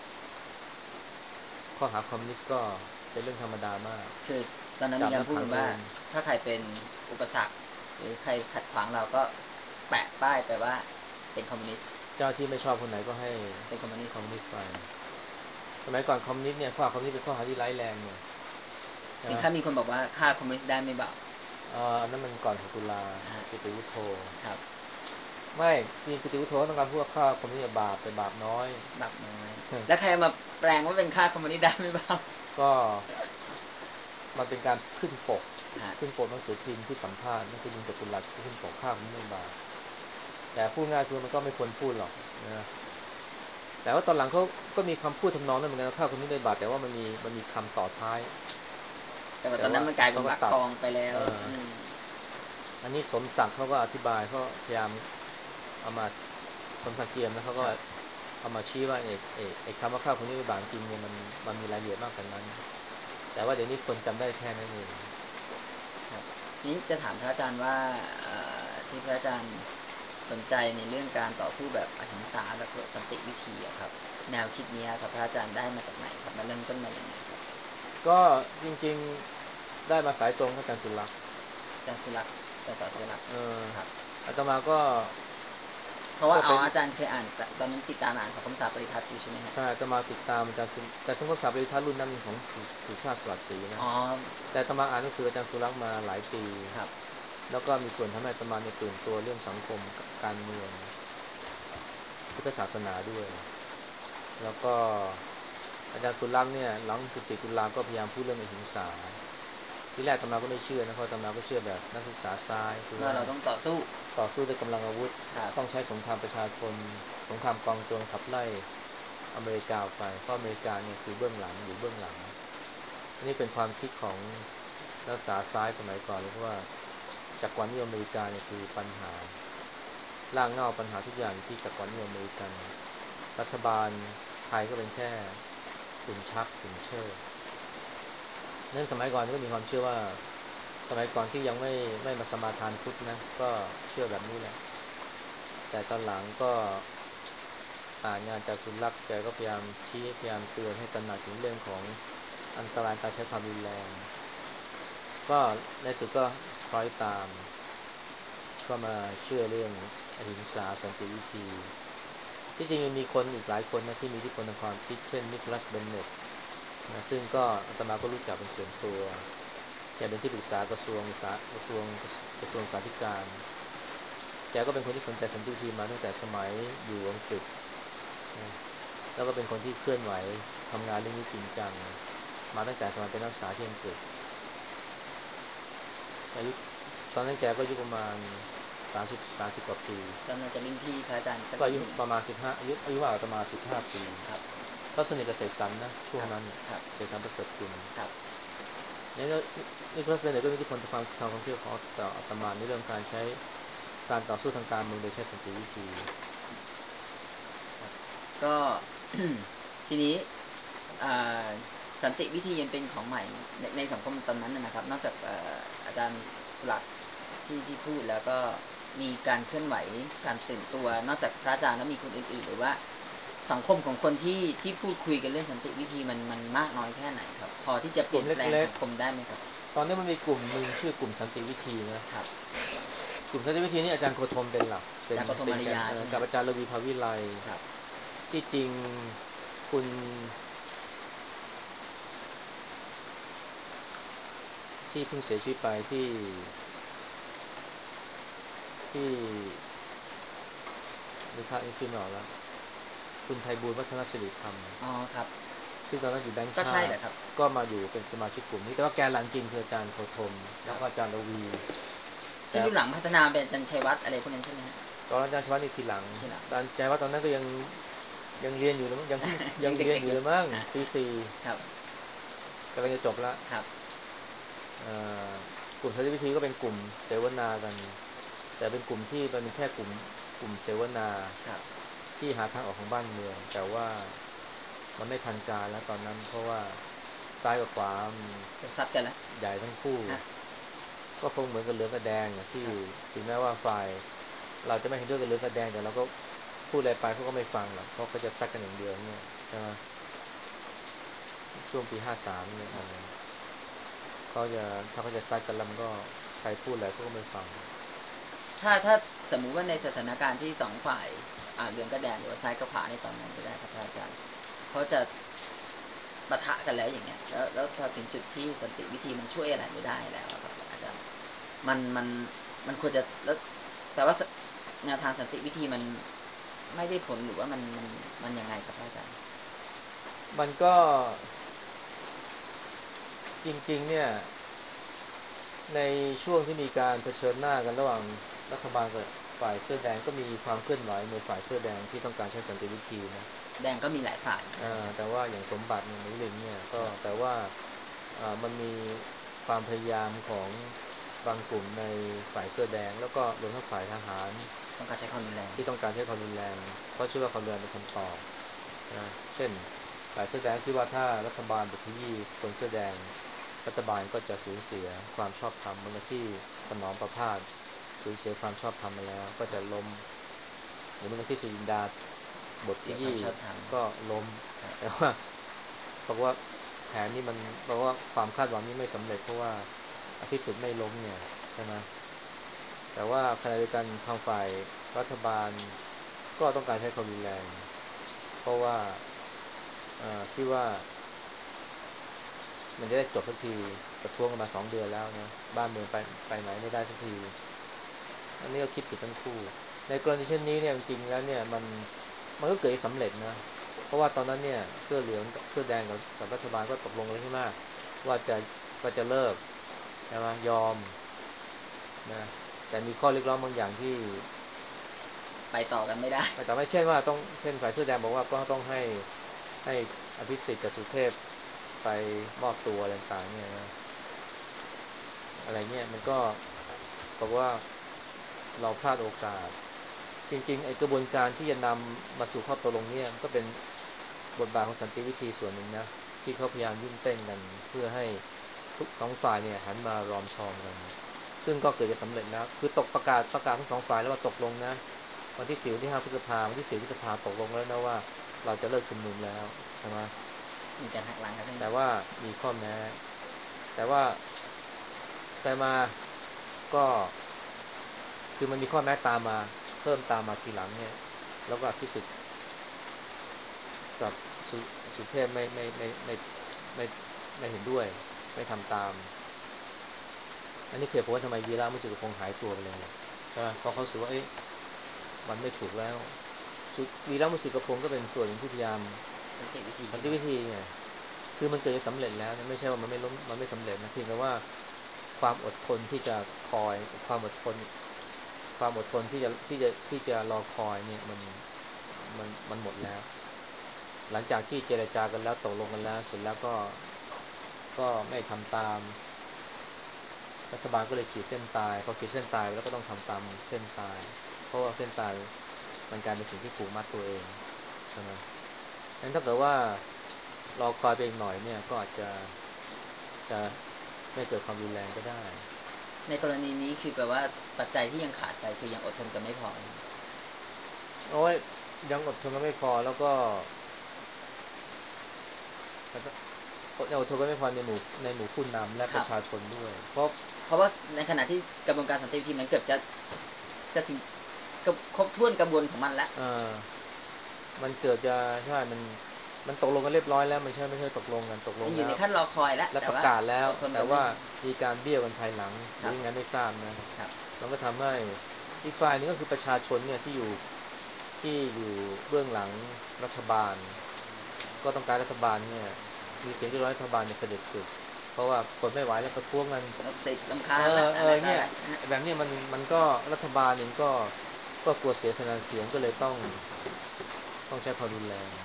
ข้อหาคอมมิวนิสต์ก็เป็นเรื่องธรรมดามากคือตอนนั้นจับมีการแล้วขังเอพูดกันว่างถ้าใครเป็นอุปสรรคหรือใครขัดขวางเราก็แปะป้ายไปว่าเป็นคอมมิวนิสต์เจ้าที่ไม่ชอบคนไหนก็ให้เป็นคอมมิวนิสต์คอมมิวนิสต์ไปสมัยก่อนคอมมิวนิสต์เนี่ยข้อหาคอมมิวนิสต์เป็นข้อหาที่ร้ายแรงเนี่ยนะถึงขั้นมีคนบอกว่าฆ่าคอมมิวนิสต์ได้ไม่เบาอันนั้นมันก่อน6ตุลาฮะปิติวุฒโธครับไม่ที่ปิติวุฒโธต้องการพูดว่าฆ่าคอมมิวนิสต์บาปแต่บาปน้อยบักน้อยแล้วใครมาแปลงว่าเป็นฆ่าคอมมิวนิสต์ได้ไม่เบาก็มันเป็นการฮะขึ้นปกหนังสือพิมพ์ที่สัมภาษณ์หนังสือพิมพ์จตุรัสขึ้นปกฆ่าคอมมิวนิสต์บาปแต่พูดง่ายคือมันก็ไม่ควรพูดหรอกนะแต่ว่าตอนหลังเขาก็มีคำพูดทำนองนั้นเหมือนกันว่าฆ่าคอมมิวนิสต์ได้บาปแต่ว่ามันมีคำต่อท้ายแต่ว่าตแต่ว่าอนนั้นมันกลายเป็นบักทเขาก็ตัดองไปแล้วเอ่ออันนี้สมศักดิ์เขาก็อธิบายเขาพยายามเอามาสมศักดิ์เกียรตินะเขาก็ครับเอามาชี้ว่าไอ้คำว่าฆ่าคนนี้เป็นบาปจริงเนี่ยมันมีรายละเอียดมากกว่านั้นแต่ว่าเดี๋ยวนี้คนจำได้แค่นั้นเองครับนี้จะถามพระอาจารย์ว่าที่พระอาจารย์สนใจในเรื่องการต่อสู้แบบอหิงสาแบบสันติวิธีอะครับแนวคิดนี้ครับพระอาจารย์ได้มาจากไหนครับมาเริ่มต้นมาอย่างไรครับก็จริงๆได้มาสายตรงกับอาจารย์สุรักษ์อาจารย์สุรักษ์อาจารย์สอสุรักษ์เออครับอาตมาก็เพราะว่าเป็นอาจารย์เคยอ่านตอนนั้นติดตามอ่านสังคมศาสตร์ปริทัศน์อยู่ใช่ไหมฮะใช่อาตมาติดตามอาจารย์สุแต่สมมติสาบริทัศน์รุ่นนั้นเป็นของสุชาติสวัสดิ์ศรีนะอ๋อแต่อาตมาอ่านหนังสืออาจารย์สุรักษ์มาหลายปีครับแล้วก็มีส่วนทำให้อาตมาเนี่ยตื่นตัวเรื่องสังคมการเมืองพุทธศาสนาด้วยแล้วก็อาจารย์สุรักษ์เนี่ยหลัง14ตุลาก็พยายามพูดเรื่องอหิงสาที่แรกอาตมาก็ไม่เชื่อนะเพราะอาตมาก็เชื่อแบบนักศึกษาทรายคือว่าว่าเราต้องต่อสู้ต่อสู้ด้วยกำลังอาวุธครับต้องใช้สงครามประชาชนสงครามกองโจรขับไล่อเมริกาออกไปเพราะอเมริกาเนี่ยคือเบื้องหลังอยู่เบื้องหลังอันนี้เป็นความคิดของนักศึกษาซ้ายสมัยก่อนเลยเพราะว่าจักรวรรดินิยมอเมริกาเนี่ยคือปัญหารากเหง้าปัญหาทุกอย่างที่จักรวรรดินิยมอเมริกันรัฐบาลไทยก็เป็นแค่หุ่นชักหุ่นเชิดนั้นสมัยก่อนก็มีความเชื่อว่าสมัยก่อนที่ยังไม่มาสมาทานพุทธนะก็เชื่อแบบนี้แหละแต่ตอนหลังก็อ่านงานจากคุณลักษณ์แกก็พยายามชี้พยายามเตือนให้ตระหนักถึงเรื่องของอันตรายการใช้ความรุนแรงก็ในสุดก็คล้อยตามก็มาเชื่อเรื่องอหิงสาสันติวิธีที่จริงยังมีคนอีกหลายคนนะที่มีอิทธิพลทางความคิดเช่นนิโคลัสเบนเน็ตนะซึ่งก็อาตมาก็รู้จักเป็นส่วนตัวแกเป็นที่ปรึกษากระทรวงสาธการแกก็เป็นคนที่สนใจสันติวิธีมาตั้งแต่สมัยอยู่อังกฤษนะแล้วก็เป็นคนที่เคลื่อนไหวทำงานเรื่องนี้จริงจังมาตั้งแต่สมัยเป็นนักศึกษาที่อังกฤษอายุตอนนั้นแกก็อายุประมาณ30กว่าปีตอนนั้นจะรุ่นพี่พระอาจารย์สักก็อายุนิดหนึ่งประมาณ15อายุมากกว่าประมาณ15 ปีครับก็สนิทกับเสกสรรนะช่ครับวงนั้นครับเสกสรรประเสริฐกุลครับนี่ก็นี่คลาสเปนเนก็มีอิทธิพลทางความเชื่อของต่ออาตมาในเรื่องการใช้การต่อสู้ทางการเมืองโดยใช้สันติวิธีก็ ทีนี้อ่าสันติวิธียังเป็นของใหม่ในสังคมตอนนั้นนะครับนอกจากอาจารย์หลักที่พูดแล้วก็มีการเคลื่อนไหวการตื่นตัวนอกจากพระอาจารย์แล้วมีคนอื่นๆหรือว่าสังคมของคนที่พูดคุยกันเรื่องสันติวิธีมันมากน้อยแค่ไหนครับพอที่จะเปกลุ่มลี่ยนแปลงเล็กสังคมได้ไหมครับๆตอนนี้มันมีกลุ่มหนึ่งชื่อกลุ่มสันติวิธีนะครับกลุ่มสันติวิธีนี่อาจารย์โคธมเป็นหลักเป็นอาจารย์ปฐมเป็นแกนมารยาใช่ไหมกับครับอาจารย์ระวีภาวิไลครับที่จริงคุณที่เพิ่งเสียชีวิตไปที่นึกภาพไม่ขึ้นออกแล้วคุณไพบูลย์วัฒนศิริธรรมอ๋อครับซึ่งตอนนั้นอยู่แบงค์ก็ชาติใช่แหละครับก็มาอยู่เป็นสมาชิกกลุ่มนี้แต่ว่าแกนหลังจริงคืออาจารย์โคธมครับแล้วก็อาจารย์ระวีแต่ที่รุ่นหลังพัฒนาเป็นอาจารย์ชัยวัฒน์อะไรพวกนั้นใช่ไหมฮะตอนอาจารย์ชวัฒน์นี่ทีหลังที่หลังอาจารย์ใจว่าตอนนั้นก็ยังเรียนอยู่เลยมั้งยังเพิ่งยัยังเรียนงเด็กๆอยู่อยู่เลยมั้งฮะปี 4 ครับกำลังจะจบละครับเอ่อกลุ่มสันติวิธีก็เป็นกลุ่มเสวนากันแต่เป็นกลุ่มที่มันเป็นแค่กลุ่มเสวนาครับที่หาทางออกของบ้านเมืองแต่ว่ามันไม่ทันการแล้วตอนนั้นเพราะว่าซ้ายกับขวามันจะซัดกันแล้วใหญ่ทั้งคู่ฮะก็คงเหมือนกับเหลืองกับแดงอะที่ครับถึงแม้ว่าฝ่ายเราจะไม่เห็นด้วยกับเหลืองกับแดงแต่เราก็พูดอะไรไปเขาก็ไม่ฟังหรอกเพราะเขาจะซัดกันอย่างเดียวเนี่ยใช่ไหมช่วงปี 53เนี่ยครับเขาจะถ้าเขาจะซัดกันแล้วมันก็ใครพูดอะไรเขาก็ไม่ฟังถ้าสมมุติว่าในสถานการณ์ที่สองฝ่ายเหลืองกับแดงหรือว่าซ้ายกับขวาในตอนนั้นก็ได้ครับอาจารย์เขาจะปะทะกันแล้วอย่างเงี้ยแล้วพอถึงจุดที่สันติวิธีมันช่วยอะไรไม่ได้แล้วครับอาจารย์มันมันควรจะแล้วแต่ว่าแนวทางสันติวิธีมันไม่ได้ผลหรือว่ามันยังไงครับอาจารย์มันก็จริงๆเนี่ยในช่วงที่มีการเผชิญหน้ากันระหว่างรัฐบาลกับฝ่ายเสื้อแดงก็มีความเคลื่อนไหวในฝ่ายเสื้อแดงที่ต้องการใช้สันติวิธีนะแดงก็มีหลายฝ่ายใช่ไหมครับแต่ว่าอย่างสมบัติเนี่ยหนูลินเนี่ยคก็รับแต่ว่ามันมีความพยายามของบางกลุ่มในฝ่ายเสื้อแดงแล้วก็รวมทั้งฝ่ายทหารต้องการใช้ความรุนแรงที่ต้องการใช้ความรุนแรงเพราะเชื่อว่าความรุนแรงเป็นคำตอบนะเช่นฝ่ายเสื้อแดงคิดว่าถ้ารัฐบาลบุกขยี้คนเสื้อแดงรัฐบาลก็จะสูญเสียความชอบธรรมเหมือนกับที่ถนอมประพาสสูญเสียความชอบธรรมมาแล้วก็จะล้มหรือเหมือนกับที่สุรินดาบทขเสียความยี้ชอบธรรมก็ล้มครับแต่ว่า บอกว่าแผนนี้มันบอกว่าความคาดหวังนี้ไม่สำเร็จเพราะว่าอภิสิทธิ์ไม่ล้มเนี่ยใช่ไหมแต่ว่าขณะเดียวกันทางฝ่ายรัฐบาลก็ต้องการใช้ความรุนแรงเพราะว่าคิดว่ามันจะได้จบสักทีประท้วงกันมา2 เดือนแล้วนะบ้านเมืองไปไหนไม่ได้สักทีอันนี้ก็คิดผิดทั้งคู่ในกรณีเช่นนี้เนี่ยจริงๆแล้วเนี่ยมันก็เกิดสำเร็จนะเพราะว่าตอนนั้นเนี่ยเสื้อเหลืองเสื้อแดงกับรัฐบาลก็ตกลงกันแล้วใช่ไหมว่าจะว่าจะเลิกใช่ไหมยอมนะแต่มีข้อเรียกร้องบางอย่างที่ไปต่อกันไม่ได้แต่ไม่เช่นว่าต้องเช่นฝ่ายเสื้อแดงบอกว่าก็ต้องให้ให้อภิสิทธิ์กับสุเทพไปมอบตัวอะไรต่างๆเนี่ยนะอะไรเงี้ยมันก็บอกว่าเราพลาดโอกาสจริงๆไอ้กระบวนการที่จะนำมาสู่ข้อตกลงเนี่ยมันก็เป็นบทบาทของสันติวิธีส่วนหนึ่งนะที่เขาพยายามยุ่งเต้นกันเพื่อให้ทุกสองฝ่ายเนี่ยหันมารอมชอมกันซึ่งก็เกิดจะสำเร็จแล้วคือตกประกาศทั้งสองฝ่ายแล้วว่าตกลงนะวันที่4วันที่5พฤษภาวันที่4พฤษภาตกลงแล้วนะว่าเราจะเลิกชุมนุมแล้วใช่ไหมมีการหักล้างกันทั้งนี้แต่ว่ามีข้อแม้แต่ว่าไปมาก็คือมันมีข้อแม้ตามมาเพิ่มตามมาทีหลังเนี่ยแล้วก็พิสิทธิ์กับสุสุเทพไม่ไม่เห็นด้วยไม่ทำตามอันนี้เคือผมว่าทำไมวีระมุสิกพงษ์หายตัวไปเลยใช่ไหมเพราะเขาสึกว่าเอ๊ะมันไม่ถูกแล้ววีระมุสิกพงษ์ก็เป็นส่วนหนึ่งที่พยายามสันติวิธีสันใช่ไหมครับติวิธีไงคือมันเกิดจะสำเร็จแล้วนะไม่ใช่ว่ามันไม่ล้มมันไม่สำเร็จนะเพียงแต่ว่าความอดทนที่จะคอยความอดทนที่จะรอคอยเนี่ยมันหมดแล้วหลังจากที่เจรจากันแล้วตกลงกันแล้วเสร็จแล้วก็ไม่ทำตามรัฐบาลก็เลยขีดเส้นตายพอขีดเส้นตายแล้วก็ต้องทำตามเส้นตายเพราะว่าเส้นตายมันกลายเป็นสิ่งที่ผูกมัดตัวเองใช่ไหมงั้นถ้าเกิดว่ารอคอยไปอีกหน่อยเนี่ยก็อาจจะไม่เกิดความรุนแรงก็ได้ในกรณีนี้คือแปลว่าปัจจัยที่ยังขาดไปคือยังอดทนกันไม่พอโอ้ยยังอดทนกันไม่พอแล้วก็ยังอดทนกันไม่พอในหมู่ผู้นำและครับประชาชนด้วยเพราะเพราะว่าในขณะที่กระบวนการสันติวิธีมันเกือบจะถึงครบถ้วนกระบวนของมันแล้วเออ มันเกิดจะใช่มันตกลงกันเรียบร้อยแล้วมันไม่ใช่ตกลงกันตกลมันอยู่ในงแล้วขั้นรอคอยแล้วและประแต่ว่ากาศแล้วอดทนกันไม่แต่ว่ามีการเบี้ยวกันภายหลังหครับรือยังไงไม่ทราบนะครับมันก็ทำให้อีกฝ่ายนึงก็คือประชาชนเนี่ยที่อยู่เบื้องหลังรัฐบาลก็ต้องการรัฐบาลเนี่ยมีเสียงเรียกร้องให้รัฐบาลเนี่ยเสด็จศึกเพราะว่าคนไม่ไหวแล้วประท้วงกันรถติดลำเอคาญแล้วอะไรต่อเนี่ยอะไรนะฮะแบบนี้มันก็รัฐบาลเองก็กลัวเสียคะแนนเสียงก็เลยต้องใช้ความรุนแรง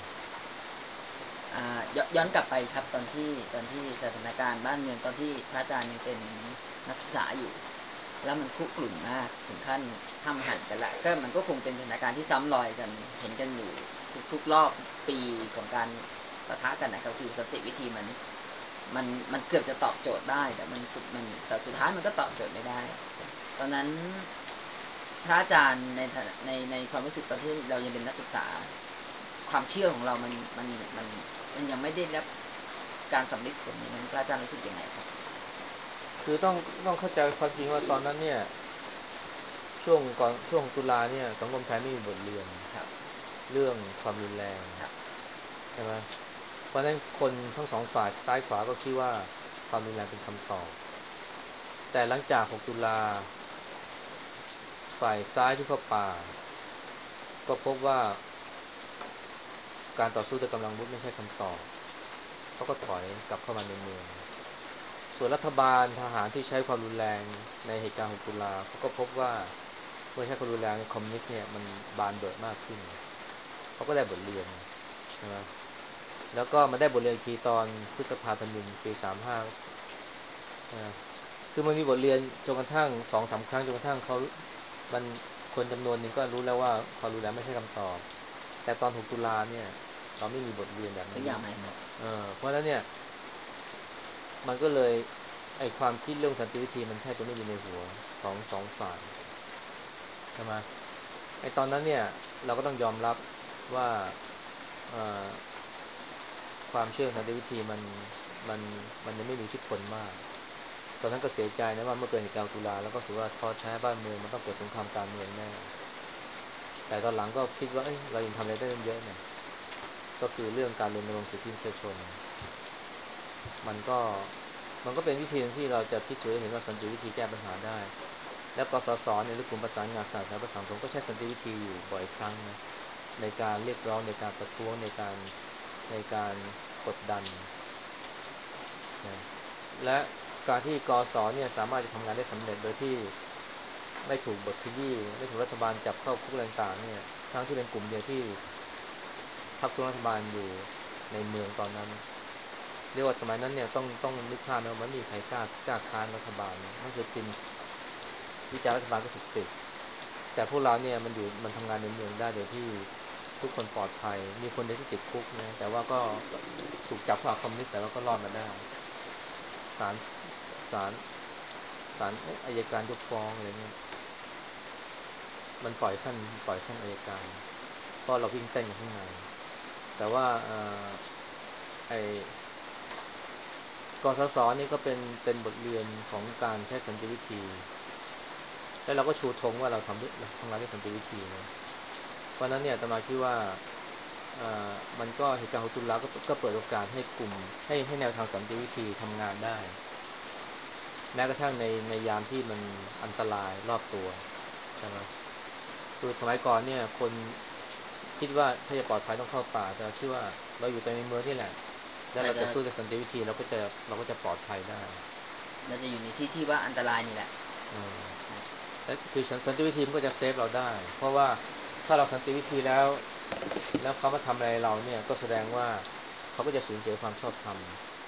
ย้อนกลับไปครับตอนที่สถานการณ์บ้านเมืองตอนที่พระอาจารย์ยังเป็นนักศึกษาอยู่แล้วมันคุกรุ่นมากถึงขั้นห้ามหันกันละก็มันก็คงเป็นสถานการณ์ที่ซ้ำรอยกันเห็นกันอยู่ทุกรอบปีของการปะทะกันนะครับคือสันติวิธีมันเกือบจะตอบโจทย์ได้แต่มันแต่สุดท้ายมันก็ตอบโจทย์ไม่ได้ตอนนั้นพระอาจารย์ในความรู้สึกตอนที่เรายังเป็นนักศึกษาความเชื่อของเรามันยังไม่ได้รับการสำลิดผลอย่างนั้นพระอาจารย์รู้สึกยังไงครับคือต้องเข้าใจความจริงว่าตอนนั้นเนี่ยช่วงตุลาเนี่ยสังคมไทยไม่มีบทเรียนครับเรื่องความรุนแรงครับใช่ไหมเพราะฉะนั้นคนทั้งสองฝ่ายซ้ายขวาก็คิดว่าความรุนแรงเป็นคำตอบแต่หลังจาก6ตุลาฝ่ายซ้ายที่เข้าป่าก็พบว่าการต่อสู้ด้วยกำลังอาวุธไม่ใช่คำตอบเขาก็ถอยกลับเข้ามาในเมืองส่วนรัฐบาลทหารที่ใช้ความรุนแรงในเหตุการณ์6ตุลาเขาก็พบว่าเมื่อใช้ความรุนแรงคอมมิวนิสต์เนี่ยมันบานเบิดมากขึ้นเขาก็ได้บทเรียนใช่ไหมแล้วก็มาได้บทเรียนอีกทีตอนพฤษภาธมิฬปี35นะคือมันมีบทเรียนจนกระทั่ง2-3ครั้งจนกระทั่งมันคนจำนวนหนึ่งก็รู้แล้วว่าความรุนแรงไม่ใช่คำตอบแต่ตอน6ตุลาเนี่ยเราไม่มีบทเรียนแบบทุกอนี้ย่างใหม่หมดเพราะฉะนั้นเนี่ยมันก็เลยไอความคิดเรื่องสันติวิธีมันแทบจะไม่มีในหัวของ2ฝ่ายใช่ไหมไอตอนนั้นเนี่ยเราก็ต้องยอมรับว่าเอ่อความเชื่อสันติวิธีมันมันยังไม่มีอิทธิพลมาก ตอนนั้นก็เสียใจนะว่าเมื่อเกิดเหตุการณ์ตุลาแล้วก็ถือว่าท้อแท้บ้านเมืองมันต้องเกิดสงครามการเมืองแน่แต่ตอนหลังก็คิดว่าเอ้ยเรายังทำอะไรได้ตั้งเยอะเนี่ยก็คือเรื่องการรณรงค์สิทธิมนุษยชนมันก็มันก็เป็นวิธีที่เราจะพิสูจน์ให้เห็นว่าสันติวิธีแก้ปัญหาได้และกสศเนี่ยหรือกลุ่มประสานงานศาสนาประสานสังคมก็ใช้สันติวิธีอยู่บ่อยครั้งนะในการเรียกร้องในการประท้วงในการกดดันนะและการที่กสเนี่ยสามารถจะทำงานได้สำเร็จโดยที่ ไม่ถูกบทขยี้ไม่ถูกรัฐบาลจับเข้าคุกอะไรต่างๆเนี่ยทั้งที่เป็นกลุ่มเดียวที่พรรคร่วมรัฐบาลอยู่ในเมืองตอนนั้นเรียกว่าสมัยนั้นเนี่ยต้องนึกภาพนะมันไม่มีใครกล้าค้านรัฐบาลนะหนังสือพิมพ์วิจารณ์รัฐบาลก็ถูกปิดแต่พวกเราเนี่ยมันทำงานในเมืองได้โดยที่ทุกคนปลอดภัยมีคนเดียวที่ติดคุกนะแต่ว่าก็ถูกจับข้อหาคอมมิวนิสต์แต่ว่าก็รอดมาได้ศาลศาลศาลอัยการยกฟ้องอะไรเงี้ยมันปล่อยท่านอัยการเพราะเราวิ่งเต้นอยู่ข้างในแต่ว่าไอกสศนี่ก็เป็นบทเรียนของการใช้สันติวิธีแล้วเราก็ชูธงว่าเราทำงานด้วยสันติวิธีนะเพราะนั้นเนี่ยอาตมาคิดว่ามันก็เหตุการณ์ของตุลาก็เปิดโอกาสให้กลุ่มให้แนวทางสันติวิธีทำงานได้แม้กระทั่งในยามที่มันอันตรายรอบตัวใช่ไหมคือสมัยก่อนเนี่ยคนคิดว่าถ้าจะปลอดภัยต้องเข้าป่าแต่คิดว่าเราอยู่แต่ในเมืองนี่แหละแล้วเราเราจะจะสู้ด้วยสันติวิธีเราก็จะปลอดภัยได้เราจะอยู่ในที่ที่ว่าอันตรายนี่แหละเออ และคือสันติวิธีมันก็จะเซฟเราได้เพราะว่าถ้าเราสันติวิธีแล้วเขามาทำอะไรเราเนี่ยก็แสดงว่าเขาก็จะสูญเสียความชอบธรรม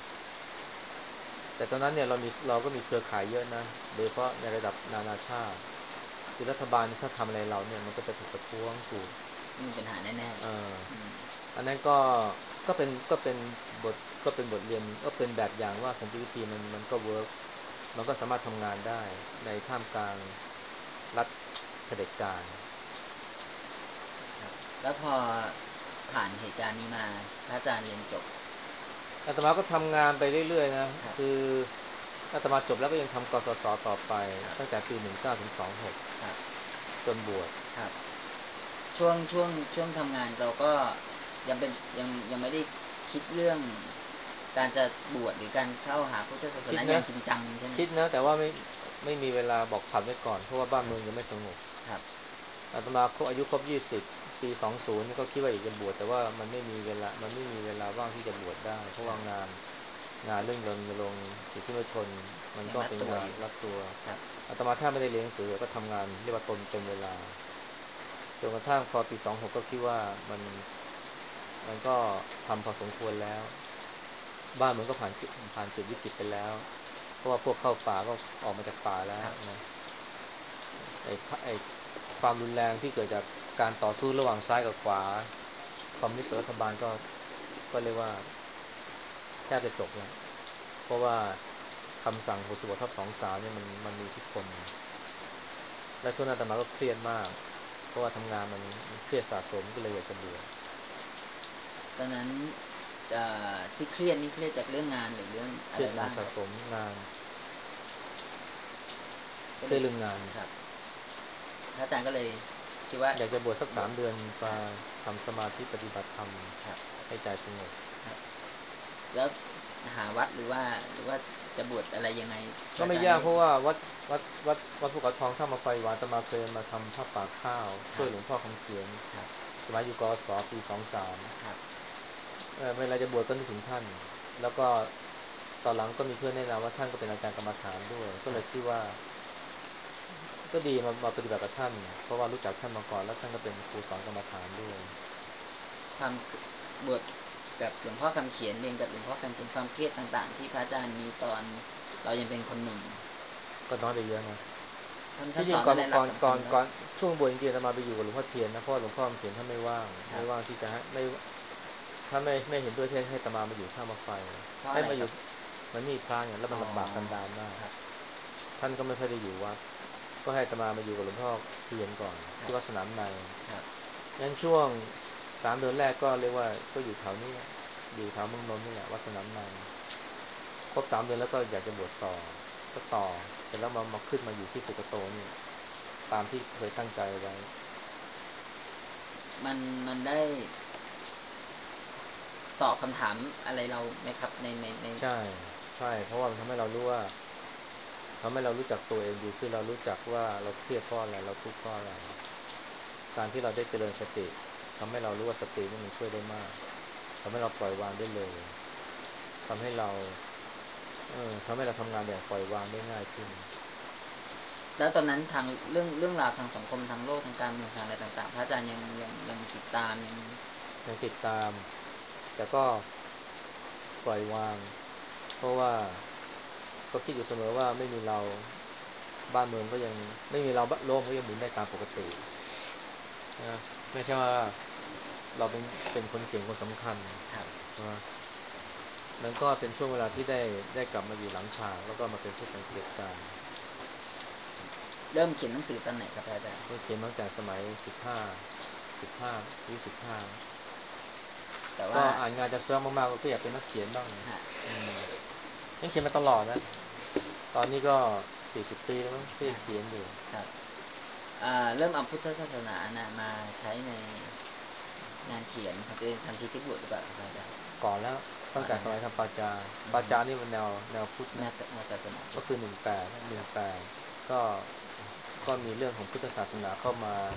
แต่ตอนนั้นเนี่ยเราก็มีเครือข่ายเยอะนะโดยเฉพาะในระดับนานาชาติคือรัฐบาลถ้าทำอะไรเราเนี่ยมันก็จะถูกประท้วงถูกมีปัญหาแน่เอ่อๆอันนั้นก็เป็นบทก็เป็นบทเรียนก็เป็นแบบอย่างว่าสันติวิธีมันก็เวิร์กมันก็สามารถทำงานได้ในท่ามกลางรัฐเผด็จการครับแล้วพอผ่านเหตุการณ์นี้มาพระอาจารย์เรียนจบอาตมาก็ทำงานไปเรื่อยๆนะครับคืออาตมาจบแล้วก็ยังทำกสศต่อไปครับตั้งแต่ปี19ถึง26 ครับจนบวชครับช่วงทำงานเราก็ยังเป็นยังไม่ได้คิดเรื่องการจะบวชหรือการเข้าหาพุทธศาสนาอคิดนะย่างจริงจังใช่ไหมคิดนะแต่ว่าไม่มีเวลาบอกผัดไว้ก่อนเพราะว่าบ้านเมืองยังไม่สงบครับอาตมาอายุครบ20ปี20นี่ก็คิดว่าอยากจะบวชแต่ว่ามันไม่มีเวลาว่างที่จะบวชได้เพราะครับว่างานเรื่องรณรงค์สิทธิมนุษยชนมันยังก็เป็นงานรัดตัวอยู่รัดตัวครับอาตมาแทบไม่ได้เรียนหนังสือก็ทำงานเรียกว่าเต็มเวลาจนกระทั่งพอปี26กก็คิดว่ามันก็ทำพอสมควรแล้วบ้านเมืองก็ผ่านจุดวิกฤตไปแล้วเพราะว่าพวกเข้าป่าก็ออกมาจากป่าแล้วครับนะไอ้ความรุนแรงที่เกิดจากการต่อสู้ระหว่างซ้ายกับขวาคอมมิวนิสต์กับรัฐบาลก็เรียกว่าแทบจะจบแล้วเพราะว่าคำสั่ง66/23เนี่ยมันมีอิทธิพลและช่วงนั้นอาตมาก็เครียดมากเพราะว่าทำงานมันเครียดสะสมก็เลยอยากจะบวชตอนนั้นที่เครียดนี่เครียดจากเรื่องงานหรือเรื่องเคอะไรรียดงานสะบ้างครับสมงานเคก็เลยรียดเรื่องงานครับพระอาจารย์ก็เลยคิดว่าอยากจะบวชสักบวช 3 เดือนมาครับทำสมาธิปฏิบัติธรรมครับให้ใจสงบครับแล้วหาวัดหรือว่าจะบวชอะไรยังไงพก็ไม่ระอาจารย์ได้ยากเพราะว่าวัดภูเขาทองถ้ามาไฟหวานอาตมาเคยมาทำผ้าป่าข้าวครับช่วยหลวงพ่อคำเขียนครับสมัยอยู่กศปี23 ครับเวลาจะบวชก็นึกถึงท่านแล้วก็ตอนหลังก็มีเพื่อนแนะนำว่าท่านก็เป็นอาจารย์กรรมฐานด้วยก็ครับเลยคิดว่าก็ดีมาปฏิบัติกับท่านเพราะว่ารู้จักท่านมาก่อนแล้วท่านก็เป็นครูสอนกรรมฐานด้วยความบวชกับหลวงพ่อคำเขียนเรียนกับหลวงพ่อคำเขียนความเครียดต่างๆที่พระอาจารย์มีตอนเรายังเป็นคนหนุ่มก็น้อยไปเยอะนะท่านสที่จริงก่อนอนอะไรหลัก่อนกสำคัญบ้างก่อนก่อนช่วงบวชจริงๆอาตมาไปอยู่กับหลวงพ่อเทียนนะเพราะว่าหลวงพ่อเขียนท่านไม่ว่างครับไม่ว่างที่จะให้ไม่ถ้าไม่เห็นด้วยที่ให้อาตมามาอยู่ท่ามาไฟเพราะให้มาอยู่อะไรครับมันมีพระเนี่ยแล้วอ๋อมันลำบากกันดารมากครับท่านก็ไม่ค่อยได้อยู่วัดก็ให้อาตมาอยู่กับหลวงพ่อเทียนก่อนครับที่วัดสนามในครับงั้นช่วง3 เดือนแรกก็เรียกว่าก็อยู่แถวนี้อยู่แถวเมืองนนท์นี่แหละวัดสนามในครบ3 เดือนแล้วก็อยากจะบวชต่อก็ต่อเสร็จแล้วมาขึ้นมาอยู่ที่สุกโตนี่ตามที่เคยตั้งใจไว้มันได้ตอบคำถามอะไรเราไหมครับในใช่ใช่เพราะว่ามันทำให้เรารู้ว่าทำให้เรารู้จักตัวเองดีขึ้นเรารู้จักว่าเราเครียดเพราะอะไรเราทุกข์เพราะอะไรการที่เราได้เจริญสติทำให้เรารู้ว่าสตินี่มันช่วยได้มากทำให้เราปล่อยวางได้เร็วทำให้เราทำให้เราทำงานอย่างปล่อยวางได้ง่ายขึ้นแล้วตอนนั้นทางเรื่องราวทางสังคมทางโลกทางการเมืองทางอะไรต่างๆพระอาจารย์ยังติดตามยังยังติดตามแต่ก็ปล่อยวางเพราะว่าก็คิดอยู่เสมอว่าไม่มีเราบ้านเมืองก็ยังไม่มีเราโลกก็ยังหมุนได้ตามปกตินะไม่ใช่ว่าเราเป็นคนเก่งคนสำคัญครับใช่ไหมมันก็เป็นช่วงเวลาที่ได้กลับมาอยู่หลังฉากแล้วก็มาเป็นผู้สังเกตการณ์เริ่มเขียนหนังสือตอนไหนครับอาจารย์ก็เขียนมาตั้งแต่สมัย15อายุ15 แต่ว่าก็อ่านงานจะซ้อมมากๆก็อยากเป็นนักเขียนบ้างฮะอืมยังเขียนมาตลอดนะตอนนี้ก็40 ปีแล้วมั้งก็ยังเขียนอยู่ครับเริ่มเอาพุทธศาสนานะมาใช้ในงานเขียนของตัวเองทันทีที่บวชหรือเปล่าครับอาจารย์ก่อนแล้วตั้งแต่ก่อนแล้วนะสมัยทำปาจาอืปามจานี่มันแนวพุทธนะแนวศาสนาพุทธก็คือ18นะครับ 18ก็ก็มีเรื่องของพุทธศาสนาเข้า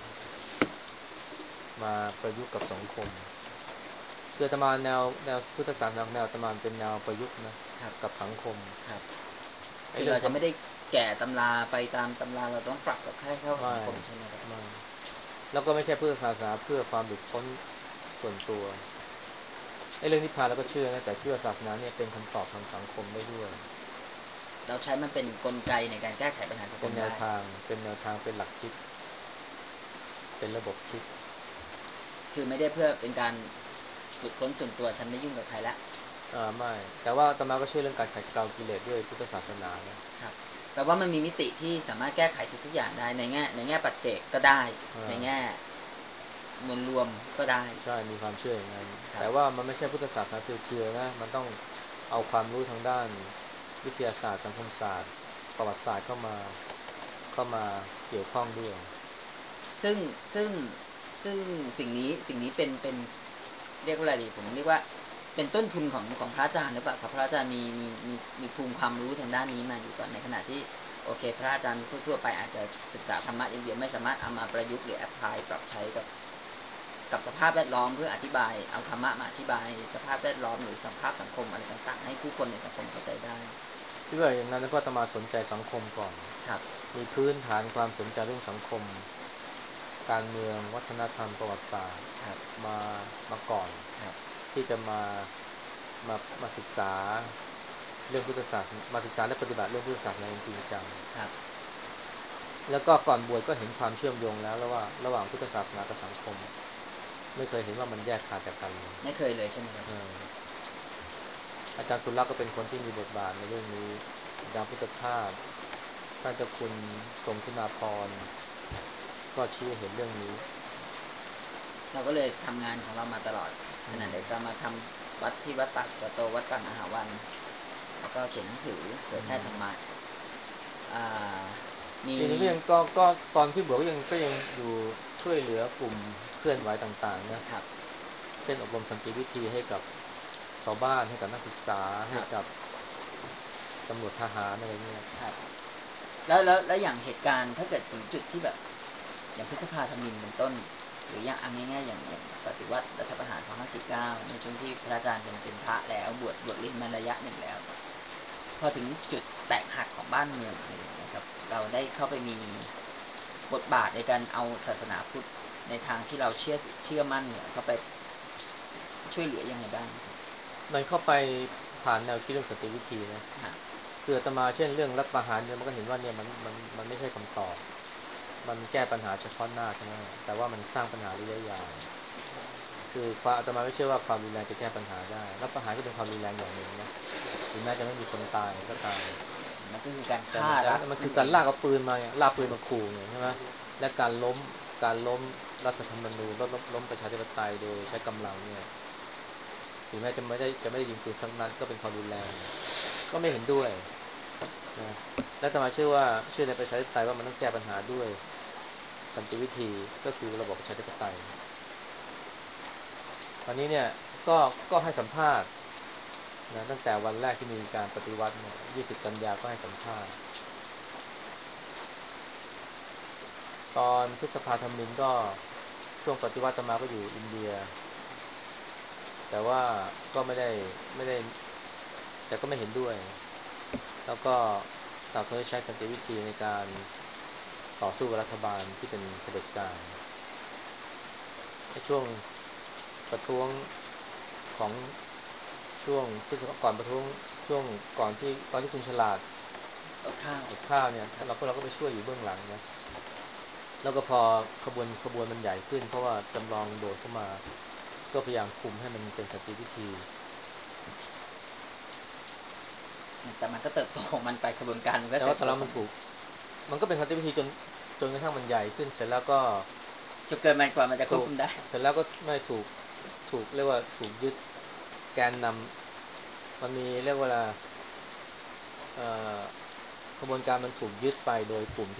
มาประยุกต์กับสังคมคืออาตมาแนวพุทธศาสนาแนวอาตมาเป็นแนวประยุกต์นะครับกับสังคมครับไอ้คือเรื่องคเราจะไม่ได้แก่ตำราไปตามตำราเราต้องปรับกับให้เข้าำไม่กับสังคมใช่ไหมครับไม่แล้วก็ไม่ใช่พุทธศาสนาเพื่อความหลุดพ้นส่วนตัวไอ้เรื่องนิพพานเราก็เชื่อนะแต่คิดว่าศาสนาเนี่ยเป็นคำตอบทางสังคมได้ด้วยเราใช้มันเป็นกลไกในการแก้ไขปัญหาสังเป็นแนวคมได้ทางเป็นแนวทางเป็นหลักคิดเป็นระบบคิดคือไม่ได้เพื่อเป็นการหลุดพ้นส่วนตัวฉันไม่ยุ่งกับใครละไม่แต่ว่าอาตมาก็เชื่อเรื่องการขัดเกลากิเลสด้วยพุทธศาสนานะครับแต่ว่ามันมีมิติที่สามารถแก้ไขทุกอย่างได้ในแง่ปัจเจกก็ได้ในแง่มวลรวมก็ได้ใช่มีความเชื่ออย่างนั้นครับแต่ว่ามันไม่ใช่พุทธศาสนาเพียวๆนะมันต้องเอาความรู้ทางด้านวิทยาศาสตร์สังคมศาสตร์ประวัติศาสตร์เข้ามาเกี่ยวข้องด้วยซึ่งซึ่งซึ่งสิ่งนี้เป็นเรียกว่าอะไรดีผมเรียกว่าเป็นต้นทุนของพระอาจารย์หรือเปล่าครับพระอาจารย์มีภูมิความรู้ทางด้านนี้มาอยู่ก่อนในขณะที่โอเคพระอาจารย์ทั่วไปอาจจะศึกษาธรรมะอย่างเดียวไม่สามารถเอามาประยุกต์หรือแอพพลายปรับใช้กับสภาพแวดล้อมเพื่ออธิบายเอาธรรมะมาอธิบายสภาพแวดล้อมหรือสภาพสังคมอะไรต่างๆให้ผู้คนในสังคมเข้าใจได้ที่ว่าอย่างนั้นเพราะอาตมาสนใจสังคมก่อนครับมีพื้นฐานความสนใจเรื่องสังคมการเมืองวัฒนธรรมประวัติศาสตร์ครับมามาก่อนครับที่จะมาศึกษาเรื่องพุทธศาสนามาศึกษาและปฏิบัติเรื่องพุทธศาสนาอย่างจริงจังครับแล้วก็ก่อนบวชก็เห็นความเชื่อมโยงแล้วระหว่างพุทธศาสนากับสังคมไม่เคยเห็นว่ามันแยกขาดจากกันเลยไม่เคยเลยใช่ไหมครับเอออาจารย์สุรักษ์ก็เป็นคนที่มีบทบาทในเรื่องนี้อาจารย์พุทธทาสท่านเจ้าคุณทรงคุณาภรณ์ก็ชี้ให้เห็นเรื่องนี้เราก็เลยทำงานของเรามาตลอดขอืมณะเดียวกันมาทำวัดที่วัดป่าสุกโตวัดป่ามหาวันแล้วก็เขียนหนังสือเผยอืมแพร่ธรรมะอ่ามีจริงๆก็ตอนที่บวชก็ยังอยู่ช่วยเหลือกลุ่มเคลื่อนไหวต่างๆนะครับเช่นอบรมสันติวิธีให้กับชาวบ้านให้กับนักศึกษาครับให้กับตำรวจทหารอะไรเงี้ยครับแล้วอย่างเหตุการณ์ถ้าเกิดถึงจุดที่แบบอย่างพฤษภาธมิฬเป็นต้นหรืออย่างง่ายๆอย่างปฏิวัติรัฐประหาร2549ในช่วงที่พระอาจารย์เป็นพระแล้วบวชเรียนมาระยะหนึ่งแล้วพอถึงจุดแตกหักของบ้านเมืองอะไรอย่างเงี้ยครับเราได้เข้าไปมีบทบาทในการเอาศาสนาพุทธในทางที่เราเชื่อมั่นเนี่ยเข้าไปช่วยเหลือยังไงบ้างมันเข้าไปผ่านแนวคิดเรื่องสันติวิธีนะครับคืออาตมาเช่นเรื่องรัฐประหารเนี่ยมันก็เห็นว่าเนี่ยมันไม่ใช่คำตอบมันแก้ปัญหาเฉพาะหน้าเท่านั้นแต่ว่ามันสร้างปัญหาระยะยาวคือความอาตมาไม่เชื่อว่าความรุนแรงจะแก้ปัญหาได้รัฐประหารก็เป็นความรุนแรงอย่างหนึ่งนะถึงแม้จะไม่มีคนตายก็ตามมันก็คือการแต่ฆ่ารัฐมันคืนั่นเองอการลากเอาปืนมาเนี่ยลากปืนมาขู่เนี่ยใช่ไหมและการล้มรัฐธรรมนูญล้มประชาธิปไตยโดยใช้กำลังเนี่ยถึงแม้จะไม่ได้ยิงปืนสักนัดก็เป็นความรุนแรงก็ไม่เห็นด้วย นะและอาตมาเชื่อในประชาธิปไตยว่ามันต้องแก้ปัญหาด้วยสันติวิธีก็คือระบบประชาธิปไตยตอนนี้เนี่ยก็ก็ให้สัมภาษณ์นะตั้งแต่วันแรกที่มีการปฏิวัติเนี่ย20 กันยาก็ให้สัมภาษณ์ตอนพฤษภาธมิฬก็ช่วงปฏิวัติอาตมาก็อยู่อินเดียแต่ว่าก็ไม่ได้แต่ก็ไม่เห็นด้วยแล้วก็สนับสนุนให้ใช้สันติวิธีในการต่อสู้กับรัฐบาลที่เป็นเผด็จการในช่วงประท้วงของช่วงพฤษภาก่อนประท้วงช่วงก่อนที่ตอนที่คุณฉลาดอดข้าวอดข้าวเนี่ยครับเราก็ไปช่วยอยู่เบื้องหลังนะแล้วก็พอขบวนมันใหญ่ขึ้นเพราะว่าจำลองโดดเข้ามาก็พยายามคุมให้มันเป็นสันติวิธีแต่มันก็เติบโตของมันไปกระบวนการมันก็แต่ว่าตอนเติบโตของมันนั้นมันก็เป็นสันติวิธีจนกระทั่งมันใหญ่ขึ้นเสร็จแล้วก็จนเกินมันกว่ามันจะควบถูกคุมได้เสร็จแล้วก็ไม่ถูกเรียกว่าถูกยึดแกนนำมันมีเรียกว่าเอ่อกระบวนการมันถูกยึดไปโดยกลุ่ม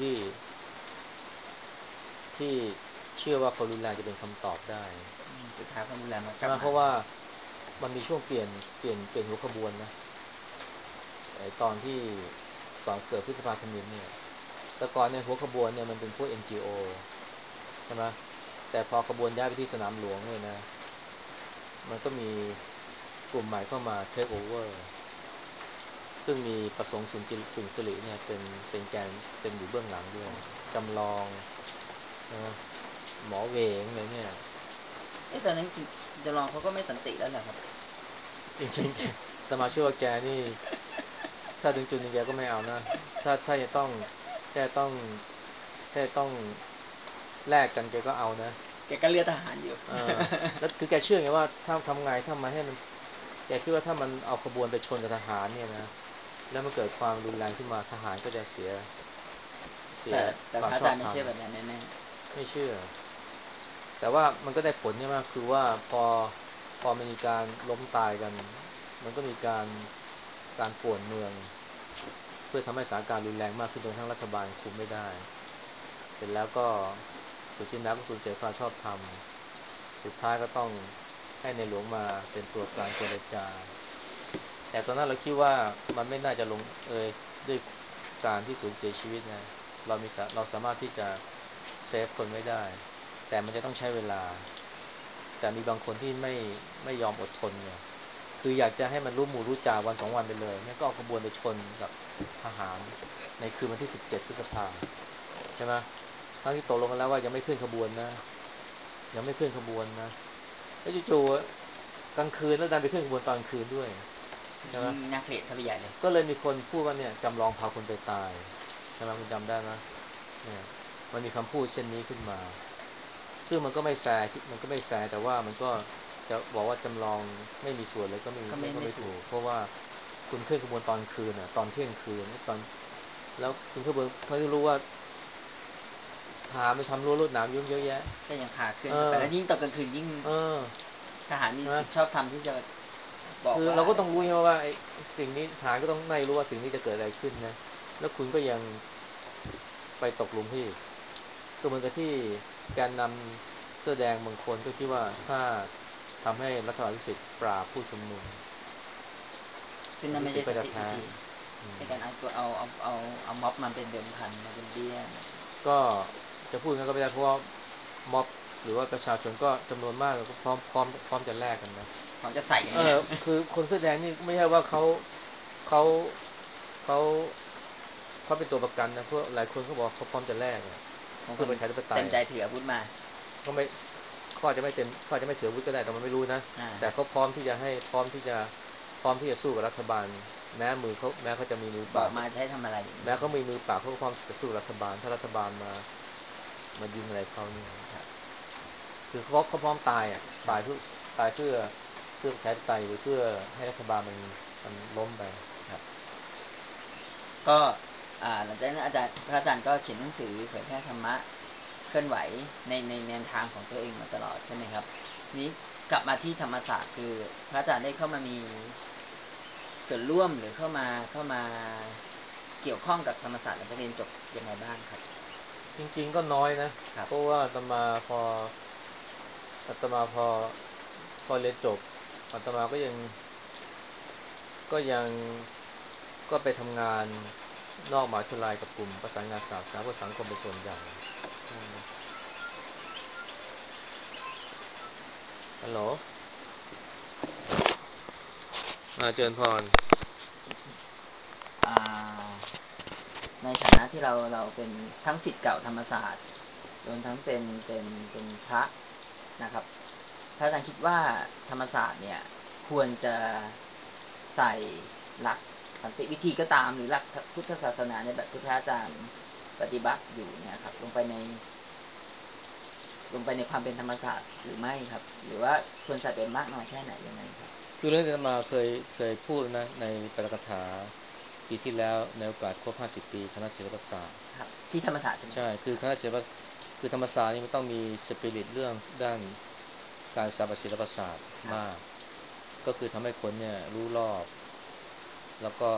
ที่เชื่อว่าความรุนแรงจะเป็นคำตอบได้สุดท้ายความรุนแรงมันกใช่ลับมาไหมเพราะว่ามันมีช่วงเปลี่ยนหัวขบวนนะไอตอนที่ก่อนเกิดพฤษภาธมิฬเนี่ยแต่ก่อนเนี่ยหัวขบวนเนี่ยมันเป็นพวก NGO ใช่ไหมแต่พอขบวนย้ายไปที่สนามหลวงเนี่ยนะมันก็มีกลุ่มใหม่เข้ามา take over ซึ่งมีประสงค์สุนทรีเนี่ยเป็นแกนเป็นอยู่เบื้องหลังด้วยจำลองนะหมอเวงอะไรเนี่ยตอนนั้นจะลองเขาก็ไม่สันติแล้วแหละครับจริงๆแต่มาเชื่อว่าแกนี่ถ้าถึงจุดหนึงแกก็ไม่เอานะถ้าจะต้องแค่ต้องแค่ต้องแลกกันแกก็เอานะแกก็เลือดทหารอยู่เออแล้วคือแกเชื่อไงว่าถ้าทำไงถ้ามาให้มันแกคิดว่าถ้ามันเอาขบวนไปชนกับทหารเนี่ยนะแล้วมันเกิดความรุนแรงขึ้นมาทหารก็จะเสียแต่ความพระอาจารย์ไม่ชอบธรรมเชื่อแบบนั้นแน่ไม่เชื่อ แต่ว่ามันก็ได้ผลใช่ไหมคือว่าพอมันมีการล้มตายกันมันก็มีการป่วนเมืองเพื่อทำให้สถานการณ์รุนแรงมากขึ้นจนกระทั่งรัฐบาลคุมไม่ได้เสร็จแล้วก็สุดที่นักก็สูญเสียความชอบธรรมสุดท้ายก็ต้องให้ในหลวงมาเป็นตัวกลางเจรจาแต่ตอนนั้นเราคิดว่ามันไม่น่าจะลงด้วยการที่สูญเสียชีวิตนะเราสามารถที่จะเซฟคนไว้ได้แต่มันจะต้องใช้เวลา แต่มีบางคนที่ไม่ยอมอดทนเนี่ยคืออยากจะให้มันรู้หมู่รู้จ่าวัน2 วันไปเลยงั้นก็เอาขบวนไปชนกับทหารในคืนวันที่17พฤษภาใช่ไหมทั้งที่ตกลงกันแล้วว่ายังไม่เคลื่อนขบวนนะยังไม่เคลื่อนขบวนนะแล้วจู่ๆกลางคืนแล้วดันไปเคลื่อนขบวนตอนกลางคืนด้วยใช่ไหมยิ่งน่าเกลียดเข้าไปใหญ่เลยก็เลยมีคนพูดว่าเนี่ยจำลองพาคนไปตายใช่ไหมคุณจำได้ไหมเนี่ยมันมีคำพูดเช่นนี้ขึ้นมา ซึ่งมันก็ไม่แฟร์แต่ว่ามันก็จะบอกว่าจำลองไม่มีส่วนเลยก็ไม่ก็ไม่ก็ไม่ถูกไม่ถูกเพราะว่าคุณเคลื่อนขบวนตอนคืนอ่ะตอนเที่ยงคืนตอนแล้วคุณเคลื่อนขบวนเขาจะรู้ว่าทหารไปทำรั้วรวดหนามยุ่งเยอะแยะก็ยังพาเคลื่อเอนเข้าไปอแล้วยิ่งตอนกลางคืนยิ่งเออทหารมีใช่ไหมสิทธิชอบธรรมที่จะบอกคือว่าอะไรเราก็ต้องรู้ไงว่าไอ้สิ่งนี้ทหารก็ต้องไม่รู้ว่าสิ่งนี้จะเกิดอะไรขึ้นนะแล้วคุณก็ยังไปตกหลุมที่ก็เหมือนกับที่แกนนำเสื้อแดงบางคนก็คิดว่าถ้าทำให้รัฐบาลพิสิทธิ์ปราบผู้ชุมนุมซึ่งนั่นพิไม่ใช่สันสิทธิ์ก็จะแพ้ติวิธีอืมในการเอาตัวเอาม็อบมันเป็นเดิมพันมาเป็นเบี้ยก็จะพูดงั้นก็ไม่ได้เพราะว่าม็อบหรือว่าประชาชนก็จำนวนมากก็พร้อมจะแลกกันนะของจะใส่กันเนี่ยคือคนเสื้อแดงนี่ไม่ใช่ว่าเขาเขาเขาเป็นตัวประกันนะเพราะหลายคนเขาบอกเขาพร้อมจะแลกอะบางคนเพื่อประชาธิปไตยเต็มใจถืออาวุธมาก็ไม่เขาอาจจะไม่เต็มเขาอาจจะไม่ถืออาวุธก็ได้แต่มันไม่รู้นะแต่ฮะเขาพร้อมที่จะสู้กับรัฐบาลแม้เขาจะมีมือเปล่าบอกมาจะให้ทำอะไรอย่างนี้แม้ใช่ไหมเขามีมือเปล่าเขาก็พร้อมจะสู้รัฐบาลถ้ารัฐบาลมายิงอะไรเขาเนี่ยครับคือเขาพร้อมตายอ่ะครับตายเพื่อประชาธิปไตยหรือเพื่อให้รัฐบาลมันล้มไปครับก็หลังจากนั้นพระอาจารย์ก็เขียนหนังสือเผยแพร่ธรรมะเคลื่อนไหวในแนวทางของตัวเองมาตลอดใช่ไหมครับนี้กลับมาที่ธรรมศาสตร์คือพระอาจารย์ได้เข้ามามีส่วนร่วมหรือเข้ามาเกี่ยวข้องกับธรรมศาสตร์หลังจากเรียนจบยังไงบ้างครับจริงๆก็น้อยนะครับเพราะว่าอาตมาพอเรียนจบอาตมาก็ยังก็ไปทำงานนอกมหาวิทยาลัยกับกลุ่มประสานงานศาสนาเพื่อสังคมเป็นส่วนใหญ่อืมฮัลโหลเจริญพรอ่าในฐานะที่เราเป็นทั้งศิษย์เก่าธรรมศาสตร์รวมทั้งเป็นพระนะครับพระอาจารย์คิดว่าธรรมศาสตร์เนี่ยควรจะใส่หลักสันติวิธีก็ตามหรือหลักพุทธศาสนาในแบบที่พระอาจารย์ปฏิบัติอยู่เนี่ยครับลงไปในความเป็นธรรมศาสตร์หรือไม่ครับหรือว่าควรใส่เป็นมากน้อยแค่ไหนยังไงครับคือเรื่องที่อาตมาเคยพูดนะในปาฐกถาปีที่แล้วในโอกาสครบ50ปีคณะศิลปศาสตร์ครับที่ธรรมศาสตร์ใช่ไหมใช่คือคณะศิลปคือธรรมศาสตร์นี่มันต้องมีสปิริตเรื่องด้านการสถาปัตยศิลปศาสตร์ครับมากก็คือทำให้คนเนี่ยรู้รอบแล้วก็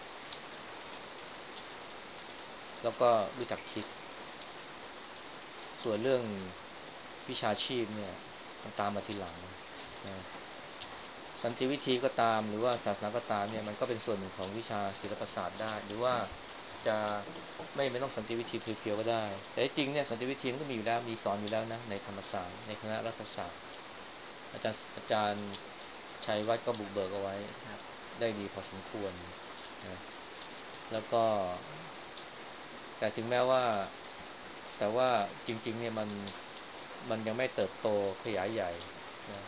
รู้จักคิดส่วนเรื่องวิชาชีพเนี่ยมันตามมาทีหลังนะสันติวิธีก็ตามหรือว่าศาสนาก็ตามเนี่ยมันก็เป็นส่วนหนึ่งของวิชาศิลปศาสตร์ได้หรือว่าจะไม่ต้องสันติวิธีเพียวๆก็ได้แต่จริงเนี่ยสันติวิธีมันก็มีอยู่แล้วมีสอนอยู่แล้วนะในธรรมศาสตร์ในคณะรัฐศาสตร์อาจารย์ชัยวัฒน์ก็บุกเบิกเอาไว้ครับได้ดีพอสมควรนะแล้วก็แต่ถึงแม้ว่าแต่ว่าจริงๆเนี่ยมันยังไม่เติบโตขยายใหญ่นะ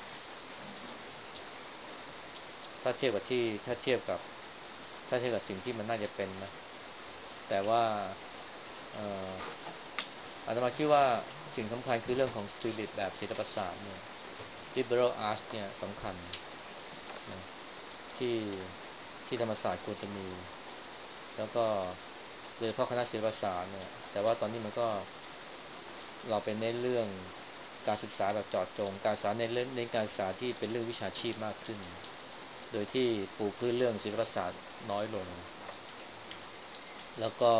ถ้าเทียบกับที่ถ้าเทียบกับถ้าเทียบกับสิ่งที่มันน่าจะเป็นนะแต่ว่าเอ่ออาตมาคิดว่าสิ่งสำคัญคือเรื่องของสปิริตแบบศิลปศาสตร์เนี่ย liberal arts เนี่ยสำคัญนะที่ธรรมศาสตร์ควรจะมีแล้วก็โดยเฉพาะคณะศิลปศาสตร์เนี่ยแต่ว่าตอนนี้มันก็เราเป็นเน้นเรื่องการศึกษาแบบเจาะจงการศึกษาในการศึกษาที่เป็นเรื่องวิชาชีพมากขึ้นโดยที่ปูพื้นเรื่องศิลปศาสตร์น้อยลงแล้วก็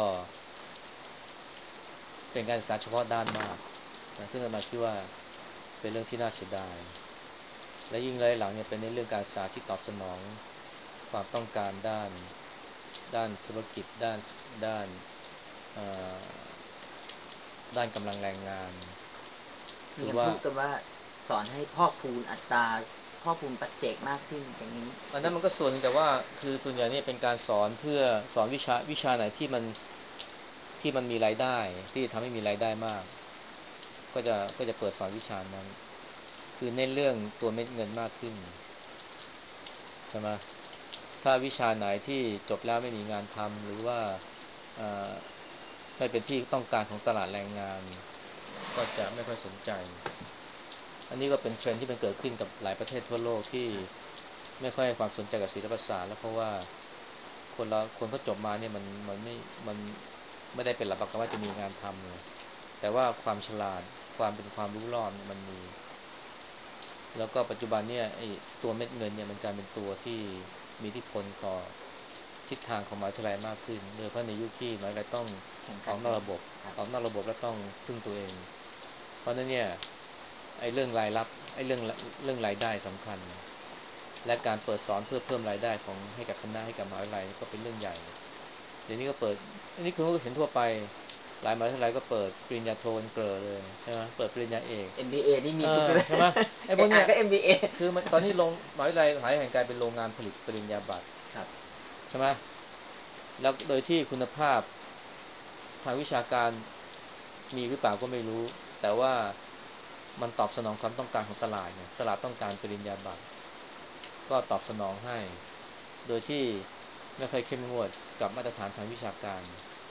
เป็นการศึกษาเฉพาะด้านมากนะซึ่งอาตมาคิดว่าเป็นเรื่องที่น่าเสียดายและยิ่งเลยหลังเนี่ยเป็นในเรื่องการศึกษาที่ตอบสนองความต้องการด้านธุรกิจด้านเอ่อด้านกำลังแรงงานหมีการรือว่าพูดกันว่าสอนให้พอกพูนอัตราพอกพูนปัจเจกมากขึ้นอย่างนี้อันนั้นมันก็ส่วนแต่ว่าคือส่วนใหญ่เนี่ยเป็นการสอนเพื่อสอนวิชาไหนที่มันมีรายได้ที่ทำให้มีรายได้มากก็จะเปิดสอนวิชานั้นคือเน้นเรื่องตัวเม็ดเงินมากขึ้นใช่ไหมถ้าวิชาไหนที่จบแล้วไม่มีงานทำหรือว่าเอ่อไม่เป็นที่ต้องการของตลาดแรงงานก็จะไม่ค่อยสนใจอันนี้ก็เป็นเทรนด์ที่มันเกิดขึ้นกับหลายประเทศทั่วโลกที่ไม่ค่อยให้ความสนใจกับศิลปศาสตร์แล้วเพราะว่าคนก็จบมาเนี่ยมันไม่ได้เป็นหลักประกันว่าจะมีงานทำเลยแต่ว่าความฉลาดความรู้รอบเนี่ยมันมีแล้วก็ปัจจุบันเนี่ยไอ้ตัวเม็ดเงินเนี่ยมันกลายเป็นตัวที่มีอิทธิพลต่อทิศทางของมหาวิทยาลัยมากขึ้นโดยเฉพาะในยุคที่มหาวิทยาลัยต้องแข่งอขันกันอกนอกระบบครับแล้วต้องพึ่งตัวเองเพราะฉะนั้นเนี่ยไอ้เรื่องรายรับไอ้เรื่องรายได้สำคัญและการเปิดสอนเพื่อเพิ่มรายได้ของให้กับคณะให้กับมหาวิทยาลัยก็เป็นเรื่องใหญ่เดี๋ยวนี้ก็เปิดอันนี้คือก็เห็นทั่วไปหลายมหาวิทยาลัยก็เปิดปริญญาโทกันเกลอเลยใช่ไหมเปิดปริญญาเอก MBA นี่มีทุกเลยใช่ไหมไอ้พเอวกเนี้ยไอก็ MBA คือมันตอนนี้มหาวิทยาลัยแห่งการเป็นโรงงานผลิตปริญญาบัตรครับใช่ไหมแล้วโดยที่คุณภาพทางวิชาการมีหรือเปล่าก็ไม่รู้แต่ว่ามันตอบสนองความต้องการของตลาดเนี่ยตลาดต้องการปริญญาบัตรก็ตอบสนองให้โดยที่ไม่ค่อยเข้มงวดกับมาตรฐานทางวิชาการ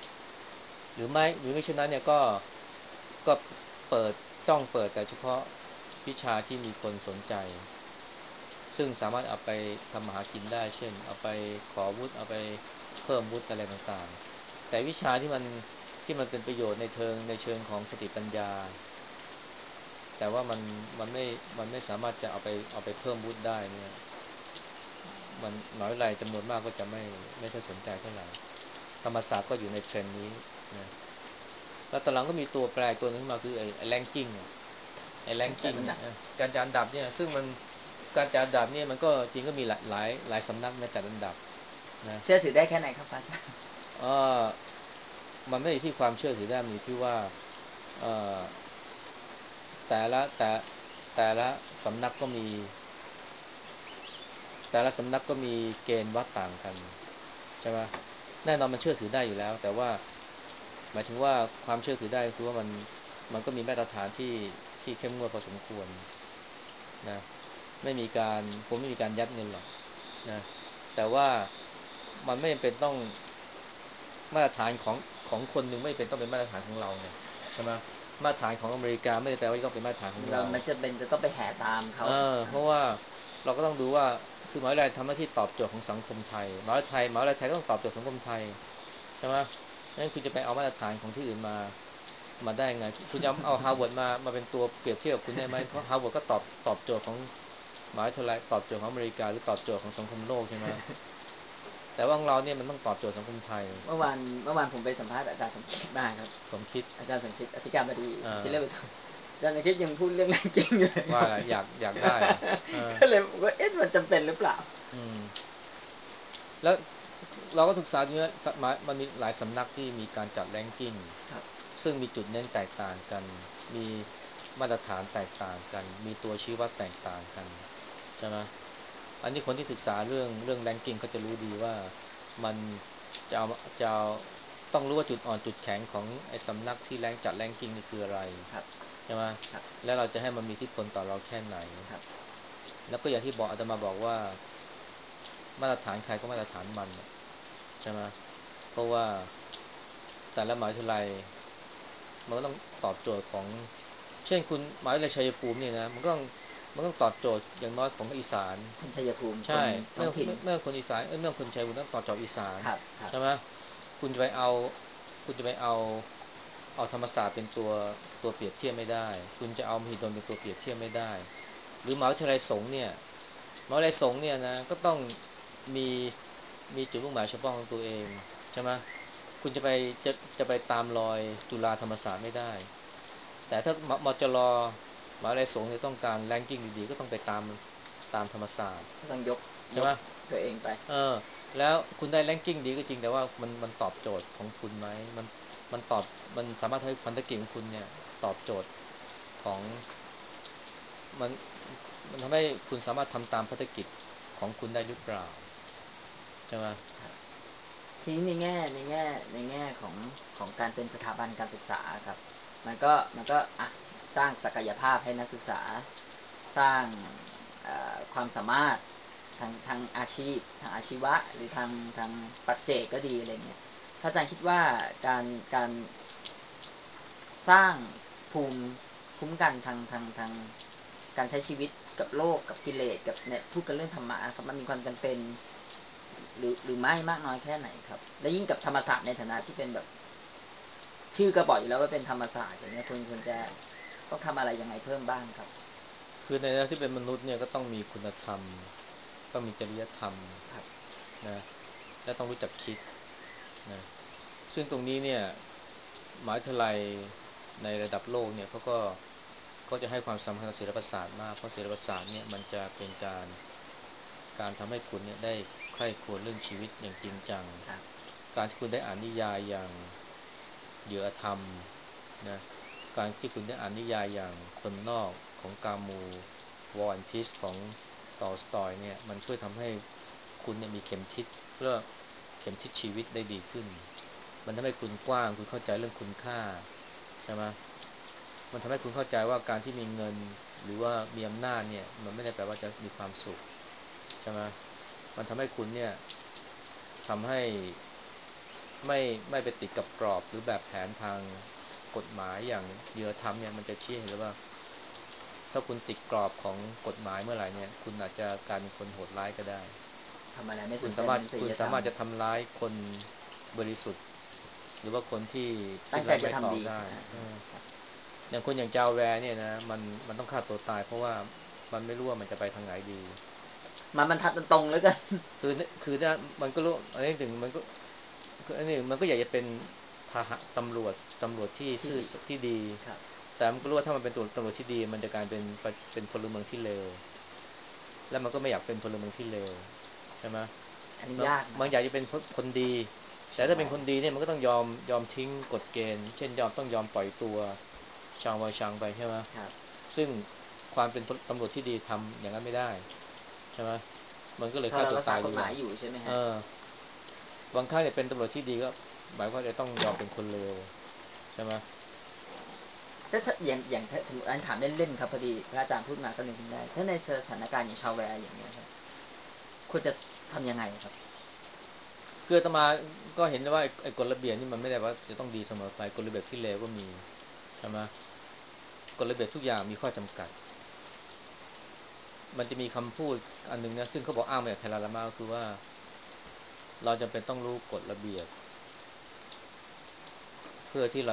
หรือไม่เช่นนั้นเนี่ยก็เปิดเปิดแต่เฉพาะวิชาที่มีคนสนใจ ซึ่งสามารถเอาไปทำมาหากินได้เช่นเอาไปขอวุฒิเอาไปเพิ่มวุฒิอะไรต่างๆแต่วิชาที่มันเป็นประโยชน์ในเชิงของสติปัญญาแต่ว่ามันไม่สามารถจะเอาไปเพิ่มวุฒิได้เนี่ยมันหน่อยรายจำนวนมากก็จะไม่ค่อยสนใจเท่าไหร่ธรรมศาสตร์ก็อยู่ในเทรนด์นี้นะแล้วตอนหลังก็มีตัวแปรตัวนึงมาคือไอ้ ranking ไอ้จัด ranking อันดับการจัดอันดับเนี่ยซึ่งการจัดอันดับเนี่ยมันก็จริงก็มีหลายสำนักนะจัดอันดับนะเชื่อถือได้แค่ไหนครับอาจารย์เออมันไม่อยู่ที่ความเชื่อถือได้มันอยู่ที่ว่าเออแต่ละแต่ละสำนักก็มีแต่ละสำนักก็มีเกณฑ์วัดต่างกันใช่ไหมแน่นอนมันเชื่อถือได้อยู่แล้วแต่ว่าหมายถึงว่าความเชื่อถือได้คือว่ามันก็มีมาตรฐานที่เข้มงวดพอสมควรนะผมไม่มีการยัดเงินหรอกนะแต่ว่ามันไม่จำเป็นต้องมาตรฐานของคนหนึ่งไม่เป็นต้องเป็นมาตรฐานของเราไงใช่ไหมมาตรฐานของอเมริกาไม่ได้แปลว่าต้องเป็นมาตรฐานของเราเราไม่จะเป็นจะต้องไปแห่ตามเขาเพราะว่าเราก็ต้องดูว่าคือมหาวิทยาลัยทำหน้าที่ตอบโจทย์ของสังคมไทยมหาวิทยาลัยไทยก็ต้องตอบโจทย์สังคมไทยใช่ไหมงั้นคุณจะไปเอามาตรฐานของที่อื่นมาได้ไงคุณจะเอาฮาร์วาร์ดมาเป็นตัวเปรียบเทียบกับคุณได้ไหมเพราะฮาร์วาร์ดก็ตอบโจทย์ของมหาวิทยาลัยตอบโจทย์ของอเมริกาหรือตอบโจทย์ของสังคมโลกใช่ไหมแต่ว่าของเราเนี่ยมันต้องตอบโจทย์สังคมไทยเมื่อวานผมไปสัมภาษณ์อาจารย์สมคิดมาครับสมคิดอาจารย์สมคิดอธิการบดีเอ่อที่เรียกว่าอาจารย์สมคิดยังพูดเรื่องแรงกิ้งอยู่เลยว่าอะไรอยากได้เหรอเออก็เลยว่าเอ๊ะมันจำเป็นหรือเปล่าอืมแล้วเราก็ศึกษาดูว่ามันมีหลายสำนักที่มีการจัดแรงกิ้งครับซึ่งมีจุดเน้นแตกต่างกันมีมาตรฐานแตกต่างกันมีตัวชี้วัดแตกต่างกันใช่ไหม อันนี้คนที่ศึกษาเรื่อง ranking เขาจะรู้ดีว่ามันจะเอาจะเอาต้องรู้ว่าจุดอ่อนจุดแข็งของไอ้สำนักที่จัด ranking นี่คืออะไรครับใช่ไหมครับแล้วเราจะให้มันมีอิทธิพลต่อเราแค่ไหนครับแล้วก็อย่างที่อาตมาบอกว่ามาตรฐานใครก็มาตรฐานมันใช่ไหมเพราะว่าแต่ละมหาวิทยาลัยมันก็ต้องตอบโจทย์ของเช่นคุณมหาวิทยาลัยชัยภูมิเนี่ยนะมันต้องตอบโจทย์อย่างน้อยของอีสานคนชัยภูมิคใช่นเมื่อท้องถิ่นเมื่อคนอีสานเมื่อคนชัยภูมิต้องต่อเจาะอีสานครับครับใช่ไหมคุณจะไปเอาคุณจะไปเอาธรรมศาสตร์เป็นตัวเปรียบเทียบไม่ได้คุณจะเอามหิดลเป็นตัวเปรียบเทียบไม่ได้หรือมหาวิทยาลัยสงฆ์เนี่ยมหาวิทยาลัยสงฆ์เนี่ยนะก็ต้องมีมีจุดมุ่งหมายเฉพาะของตัวเองใช่ไหมคุณจะจะไปตามรอยจุฬาธรรมศาสตร์ไม่ได้แต่ถ้ามจรมหาวิทยาลัยสงฆ์เนี่ยต้องการแรงกิ้งดีๆก็ต้องไปตามธรรมศาสตร์ก็ต้องยกใช่ไหมตัวเองไปเออแล้วคุณได้ ranking ดีก็จริงแต่ว่ามันตอบโจทย์ของคุณไหมมันตอบมันสามารถให้พันธกิจของคุณเนี่ยตอบโจทย์ของมันมันทำให้คุณสามารถทำตามพันธกิจของคุณได้หรือเปล่าใช่ไหมทีนี้ในแง่ของการเป็นสถาบันการศึกษาครับมันก็สร้างศักยภาพให้นักศึกษาสร้างความสามารถทางอาชีพทางอาชีวะหรือทางปัจเจกก็ดีอะไรเงี้ยพระอาจารย์คิดว่าการสร้างภูมิคุ้มกันทางการใช้ชีวิตกับโลกกับกิเลสกับเนี่ยพูดกันเรื่องธรรมะครับมันมีความจำเป็นหรือไม่มากน้อยแค่ไหนครับและยิ่งกับธรรมศาสตร์ในฐานะที่เป็นแบบชื่อก็บอกอยู่แล้วว่าเป็นธรรมศาสตร์อย่างเงี้ยคุณจะต้องทำอะไรยังไงเพิ่มบ้างครับคือในฐานะที่เป็นมนุษย์เนี่ยก็ต้องมีคุณธรรมต้องมีจริยธรรมครับนะและต้องรู้จักคิดนะซึ่งตรงนี้เนี่ยมหาวิทยาลัยในระดับโลกเนี่ยเขาจะให้ความสำคัญกับศิลปศาสตร์มากเพราะศิลปศาสตร์เนี่ยมันจะเป็นการทำให้คุณเนี่ยได้ใคร่ครวญเรื่องชีวิตอย่างจริงจังครับการที่คุณได้อ่านนิยายอย่างเหยื่อธรรมนะการที่คุณได้อ่านนิยายอย่างคนนอกของกามูวอร์แอนด์พีซของตอลสตอยเนี่ยมันช่วยทำให้คุณเนี่ยมีเข็มทิศเพื่อเข็มทิศชีวิตได้ดีขึ้นมันทำให้คุณกว้างคุณเข้าใจเรื่องคุณค่าใช่ไหมมันทำให้คุณเข้าใจว่าการที่มีเงินหรือว่ามีอำนาจเนี่ยมันไม่ได้แปลว่าจะมีความสุขใช่ไหมมันทำให้คุณเนี่ยทำให้ไม่ไม่ไปติดกับกรอบหรือแบบแผนทางกฎหมายอย่างเหยื่อธรรมเนี่ยมันจะชี้เห็นเลยว่าถ้าคุณติดกรอบของกฎหมายเมื่อไหร่เนี่ยคุณอาจจะกลายเป็นคนโหดร้ายก็ได้ทำอะไรไม่สคุณนใจมนุษคุณยธรรมสามารถจะทำร้ายคนบริสุทธิ์หรือว่าคนที่สิ้ตั้งใจนลายไม้จะทำดีตอกได้อย่างคนอย่างจาแวร์เนี่ยนะมันต้องฆ่าตัวตายเพราะว่ามันไม่รู้ว่ามันจะไปทางไหนดีมันบรรทัดมันตรงแล้วกันคือเนี่ยมันก็รู้อันนี้ถึงมันก็คืออันนี้มันก็อยากจะเป็นทหารตำรวจที่ซื่อที่ดีที่ดีครับแต่มันก็รู้ว่าถ้ามันเป็นตัวตำรวจที่ดีมันจะกลายเป็นพลเมืองที่เลวแล้วมันก็ไม่อยากเป็นพลเมืองที่เลวใช่ไหมอันนี้มันยากนะครับมันอยากจะเป็นคนดีแต่ใช่ถ้าเป็นคนดีเนี่ยมันก็ต้องยอมทิ้งกฎเกณฑ์เช่นต้องยอมปล่อยตัวชาววาชังไปใช่ไหมครับซึ่งความเป็นตำรวจที่ดีทำอย่างนั้นไม่ได้ใช่ไหมมันก็เลยถ้าฆ่าเรารักษากตัวตายดีกว่าฎหมายอยู่ใช่ไหมเอฮะอ บางครั้งเนี่ยเป็นตำรวจที่ดีก็หมายความว่าจะต้องยอมเป็นคนเลวใช่ไหมถ้าอย่างถ้าสมมติอันถามเล่นๆครับพอดีพระอาจารย์พูดมาก็เลยคิดได้ถ้าในสถานการณ์อย่างชาวแวร์อย่างเนี้ยครับควรจะทำยังไงครับคืออาตมาก็เห็นว่าไอ้กฎระเบียบนี่มันไม่ได้ว่าจะต้องดีเสมอไปกฎระเบียบที่เลวก็มีใช่ไหมกฎระเบียบทุกอย่างมีข้อจำกัดมันจะมีคำพูดอันนึงนะซึ่งเขาบอกอ้างมาจากไทยรามาก็คือว่าเราจำเป็นต้องรู้กฎระเบียบเพื่อที่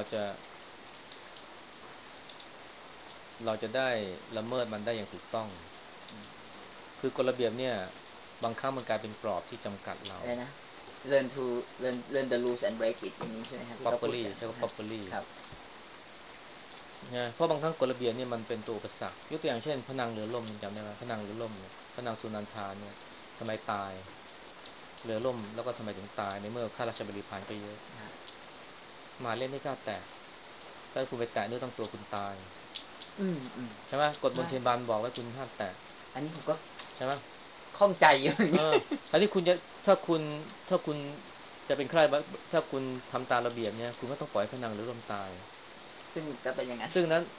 เราจะได้ละเมิดมันได้อย่างถูกต้องคือกฎระเบียบเนี่ยบางครั้งมันกลายเป็นกรอบที่จำกัดเราอะไรนะ learn the rules and break it อย่างนี้ใช่ไหมครับที่เขาพูด properly กันใช้คำว่า properly ครับนะเพราะบางครั้งกฎระเบียบเนี่ยมันเป็นตัวอุปสรรคยกตัวอย่างเช่นพระนางเรือล่มจำได้ไหมพระนางเรือล่มเนี่ยพระนางสุนันทาเนี่ยทำไมตายเรือล่มแล้วก็ทำไมถึงตายในเมื่อข้าราชบริพารก็เยอะหมาเล่นไม่กล้าแตะถ้าคุณไปแตะเนื้อต้องตัวคุณตายใช่ไหมกฎมนเทียนบานบอกไว้คุณห้ามแตะอันนี้ผมก็ใช่ไหมข้องใจอยู่อย่างนี้อันนี้คุณจะถ้าคุณจะเป็นใครถ้าคุณทำตามระเบียบเนี่ยคุณก็ต้องปล่อยพระนางเรือล่มตายซึ่งจะเป็นอย่างนั้นซึ่งนั้น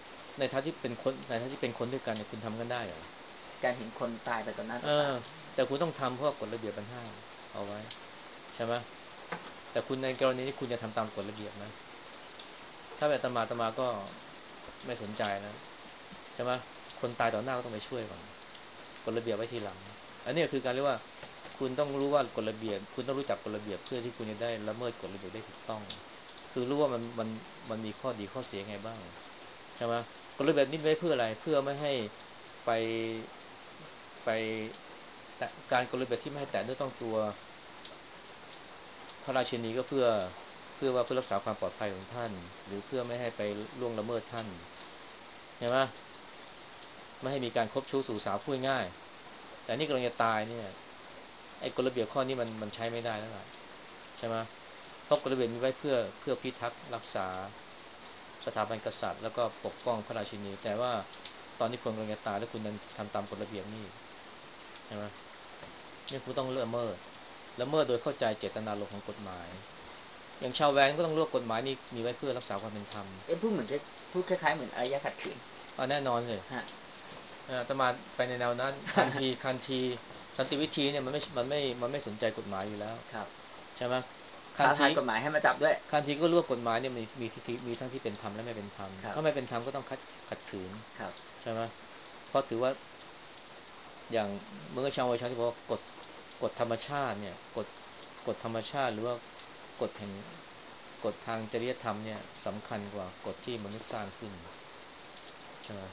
ในฐานะที่เป็นคนด้วยกันเนี่ยคุณทำกันได้เหรอการเห็นคนตายไปต่อหน้าเอต่อตาอแต่คุณต้องทำเพราะกฎระเบียบมันห้ามเอาไว้ใช่ไหมแต่คุณในกรณีนี้คุณจะทำตามกฎระเบียบไหมถ้าแบบอาตมาก็ไม่สนใจนะใช่ไหมคนตายต่อหน้าก็ต้องไปช่วยก่อนกฎระเบียบไว้ทีหลังอันนี้คือการเรียกว่าคุณต้องรู้ว่ากฎระเบียบคุณต้องรู้จักกฎระเบียบเพื่อที่คุณจะได้ละเมิดกฎระเบียบได้ถูกต้องคือรู้ว่ามันมีข้อดีข้อเสียไงบ้างใช่ไหมกฎระเบียบนี้ไว้เพื่ออะไรเพื่อไม่ให้ไปไปการกฎระเบียบที่ไม่ให้แตะเนื้อต้องตัวพระราชินีก็เพื่อรักษาความปลอดภัยของท่านหรือเพื่อไม่ให้ไปล่วงละเมิดท่านใช่ไหมไม่ให้มีการคบชู้สู่สาวพูดง่ายแต่นี่กำลังจะตายเนี่ยไอ้กฎระเบียบข้อนี้มันใช้ไม่ได้แล้วล่ะใช่ไหมเพราะกฎระเบียบมีไว้เพื่อพิทักษ์รักษาสถาบันกษัตริย์แล้วก็ปกป้องพระราชินีแต่ว่าตอนที่คนกำลังจะตายแล้วคุณนั้นทำตามกฎระเบียบนี่ใช่ไหมเนี่ยคุณต้องละเมิดโดยเข้าใจเจตนารมณ์ของกฎหมายอย่างชาวแวนก็ต้องรู้กฎหมายนี่มีไว้เพื่อรักษาความเป็นธรรมพูดเหมือนพูดคล้ายๆเหมือนอารยะขัดขืนแน่นอนเลยอาตมาไปในแนวนั้นคันทีสันติวิธีเนี่ยมันไม่สนใจกฎหมายอยู่แล้วครับใช่ไหมคันท้าทาทียกฎหมายให้มาจับด้วยคันทีก็รู้ว่ากฎหมายเนี่ยมีทั้งที่เป็นธรรมและไม่เป็นธรรมถ้าไม่เป็นธรรมก็ต้องขัดขืนใช่ไหมเพราะถือว่าอย่างเมื่อชาวที่บอกว่ากฎธรรมชาติเนี่ยกฎธรรมชาติหรือว่ากฎแห่งกฎทางจริยธรรมเนี่ยสำคัญกว่ากฎที่มนุษย์สร้างขึ้นใช่ไหม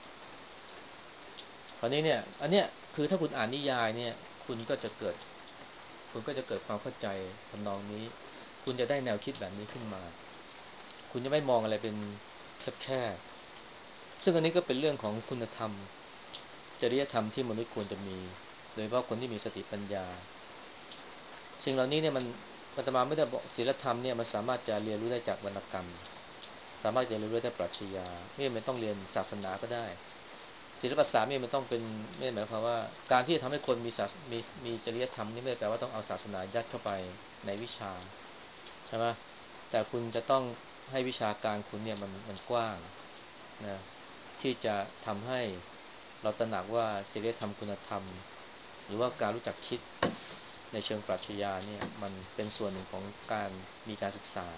คราวนี้เนี่ยอันเนี้ยคือถ้าคุณอ่านนิยายเนี่ยคุณก็จะเกิดคุณก็จะเกิดความเข้าใจทำนองนี้คุณจะได้แนวคิดแบบนี้ขึ้นมาคุณจะไม่มองอะไรเป็นแคบๆซึ่งอันนี้ก็เป็นเรื่องของคุณธรรมจริยธรรมที่มนุษย์ควรจะมีโดยเฉพาะคนที่มีสติปัญญาสิ่งเหล่านี้เนี่ยมันอาตมาไม่ได้บอกศีลธรรมเนี่ยมันสามารถจะเรียนรู้ได้จากวรรณกรรมสามารถจะเรียนรู้ได้ปรัชญาไม่จำเป็นต้องเรียนศาสนาก็ได้ ศิลปศาสตร์นี่มันต้องเป็นไม่ได้หมายความว่าการที่จะทำให้คนมีจริยธรรมนี่ไม่ได้แปลว่าต้องเอาศาสนายัดเข้าไปในวิชาใช่ไหมแต่คุณจะต้องให้วิชาการคุณเนี่ยมันกว้างนะที่จะทำให้เราตระหนักว่าจริยธรรมคุณธรรมหรือว่าการรู้จักคิดในเชิงปรัชญาเนี่ยมันเป็นส่วนหนึ่งของการมีการศึกษา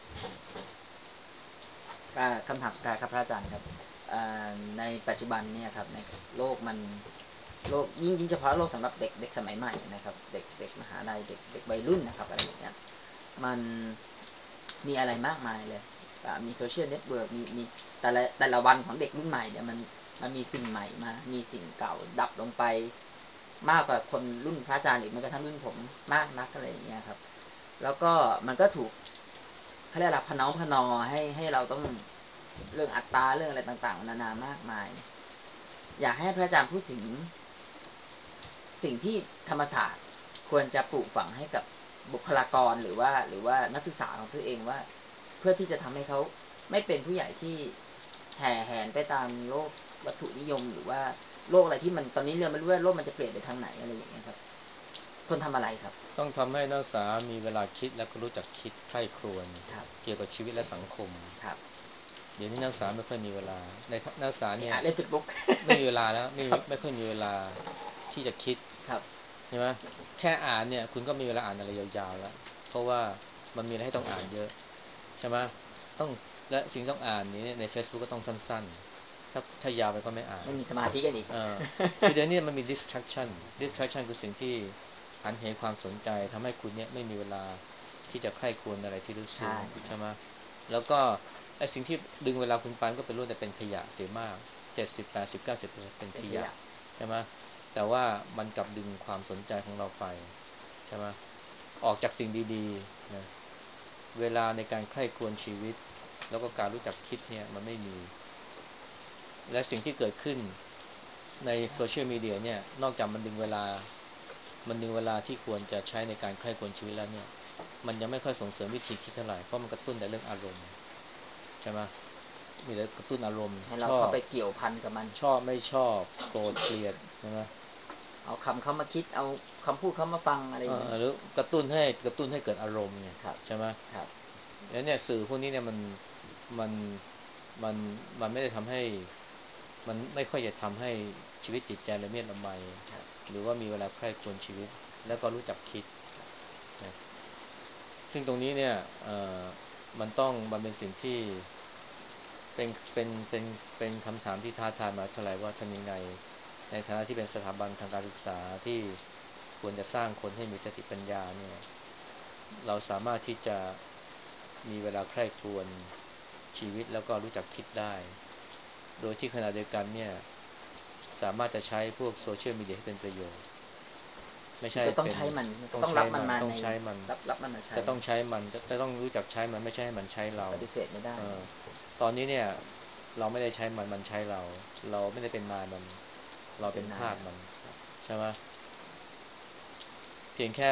คำถามสุดท้ายครับพระอาจารย์ครับในปัจจุบันเนี่ยครับในโลกมันโลกยิ่งเฉพาะโลกสำหรับเด็กสมัยใหม่นะครับเด็กมหาลัยเด็กวัยรุ่นนะครับอะไรอย่างเงี้ยมันมีอะไรมากมายเลยมีโซเชียลเน็ตเวิร์กมีแต่ละวันของเด็กรุ่นใหม่เนี่ยมันมีสิ่งใหม่มามีสิ่งเก่าดับลงไปมากกว่าคนรุ่นพระอาจารย์หรือแม้กระทั่งรุ่นผมมากนักอะไรอย่างเงี้ยครับแล้วก็มันก็ถูกเขาเรียกอะไรพนอให้เราต้องเรื่องอัตราเรื่องอะไรต่างๆนานามากมายอยากให้พระอาจารย์พูดถึงสิ่งที่ธรรมศาสตร์ควรจะปลูกฝังให้กับบุคลากรหรือว่านักศึกษาของตัวเองว่าเพื่อที่จะทำให้เขาไม่เป็นผู้ใหญ่ที่แห่แหนไปตามโลกวัตถุนิยมหรือว่าโลกอะไรที่มันตอนนี้เรื่องไม่รู้ว่าโลกมันจะเปลี่ยนไปทางไหนอะไรอย่างเงี้ยครับควรทำอะไรครับต้องทำให้นักศึกษามีเวลาคิดและก็รู้จักคิดใคร่ครวญเกี่ยวกับชีวิตและสังคมครับเดี๋ยวนี้นักศึกษาไม่ค่อยมีเวลาในนักศึกษาเนี่ยอ่านเล่นเฟซบุ๊กไม่มีเวลาแล้วครับไม่ค่อยมีเวลาที่จะคิดครับใช่ไหมแค่อ่านเนี่ยคุณก็มีเวลาอ่านอะไรยาวๆแล้วเพราะว่ามันมีอะไรให้ต้องอ่านเยอะใช่ไหมต้องและสิ่งต้องอ่านนี้ใน Facebook ก็ต้องสั้นๆถ้ายาวไปก็ไม่อ่านไม่มีสมาธิกันอีกเออคือเดี๋ยวนี้มันมี distraction คือสิ่งที่หันเหความสนใจทำให้คุณเนี่ยไม่มีเวลาที่จะใคร่ครวญอะไรที่ลึกซึ้งใช่ใช่ไหมแล้วก็ไอ้สิ่งที่ดึงเวลาคุณไปก็เป็นล้วนแต่เป็นขยะเสียมาก70 80 90%เป็นขยะเป็นขยะใช่ไหมแต่ว่ามันกลับดึงความสนใจของเราไปใช่ไหมออกจากสิ่งดีๆนะเวลาในการใคร่ครวญชีวิตแล้วก็การรู้จักคิดเนี่ยมันไม่มีและสิ่งที่เกิดขึ้นในโซเชียลมีเดียเนี่ยนอกจากมันดึงเวลาที่ควรจะใช้ในการใคร่ครวญชีวิตแล้วเนี่ยมันยังไม่ค่อยส่งเสริมวิธีคิดเท่าไหร่เพราะมันกระตุ้นแต่เรื่องอารมณ์ใช่ไหมมีแต่กระตุ้นอารมณ์ให้เราเข้าชอบไปเกี่ยวพันกับมันชอบไม่ชอบโกรธเกลียดใช่ไหมเอาคำเขามาคิดเอาคำพูดเขามาฟังอะไรอย่างนั้นหรืกระตุ้นให้เกิดอารมณ์ไงครับใช่ไหมครับแล้วเนี่ยสื่อพวกนี้เนี่ยมันมันมันไม่ได้ทำให้มันไม่ค่อยจะทำให้ชีวิตจิตใจละเมียดละไมครับหรือว่ามีเวลาใคร่ครวญชีวิตแล้วก็รู้จักคิดนะซึ่งตรงนี้เนี่ยมันเป็นสิ่งที่เป็นเป็นเป็นเป็นคำถามที่ท้าทายมาเท่าไหร่ว่าทำยังไงในฐานะที่เป็นสถาบันทางการศึกษาที่ควรจะสร้างคนให้มีสติปัญญาเนี่ยเราสามารถที่จะมีเวลาใคร่ครวญชีวิตแล้วก็รู้จักคิดได้โดยที่ขณะเดียวกันเนี่ยสามารถจะใช้พวกโซเชียลมีเดียให้เป็นประโยชน์ไม่คือก็ต้องใช่เป็นใช้มันก็ต้องต้องรับมันใช้มันต้องมาในใช้มันรับมันมาใช้จะต้องใช้มันจะต้องรู้จักใช้มันไม่ใช่ให้มันใช้เราปฏิเสธไม่ได้เออตอนนี้เนี่ยเราไม่ได้ใช้มันมันใช้เราเราไม่ได้เป็นนายมันเราเป็นเป็นนายแล้วทาสมันครับใช่ไหมเพียงแค่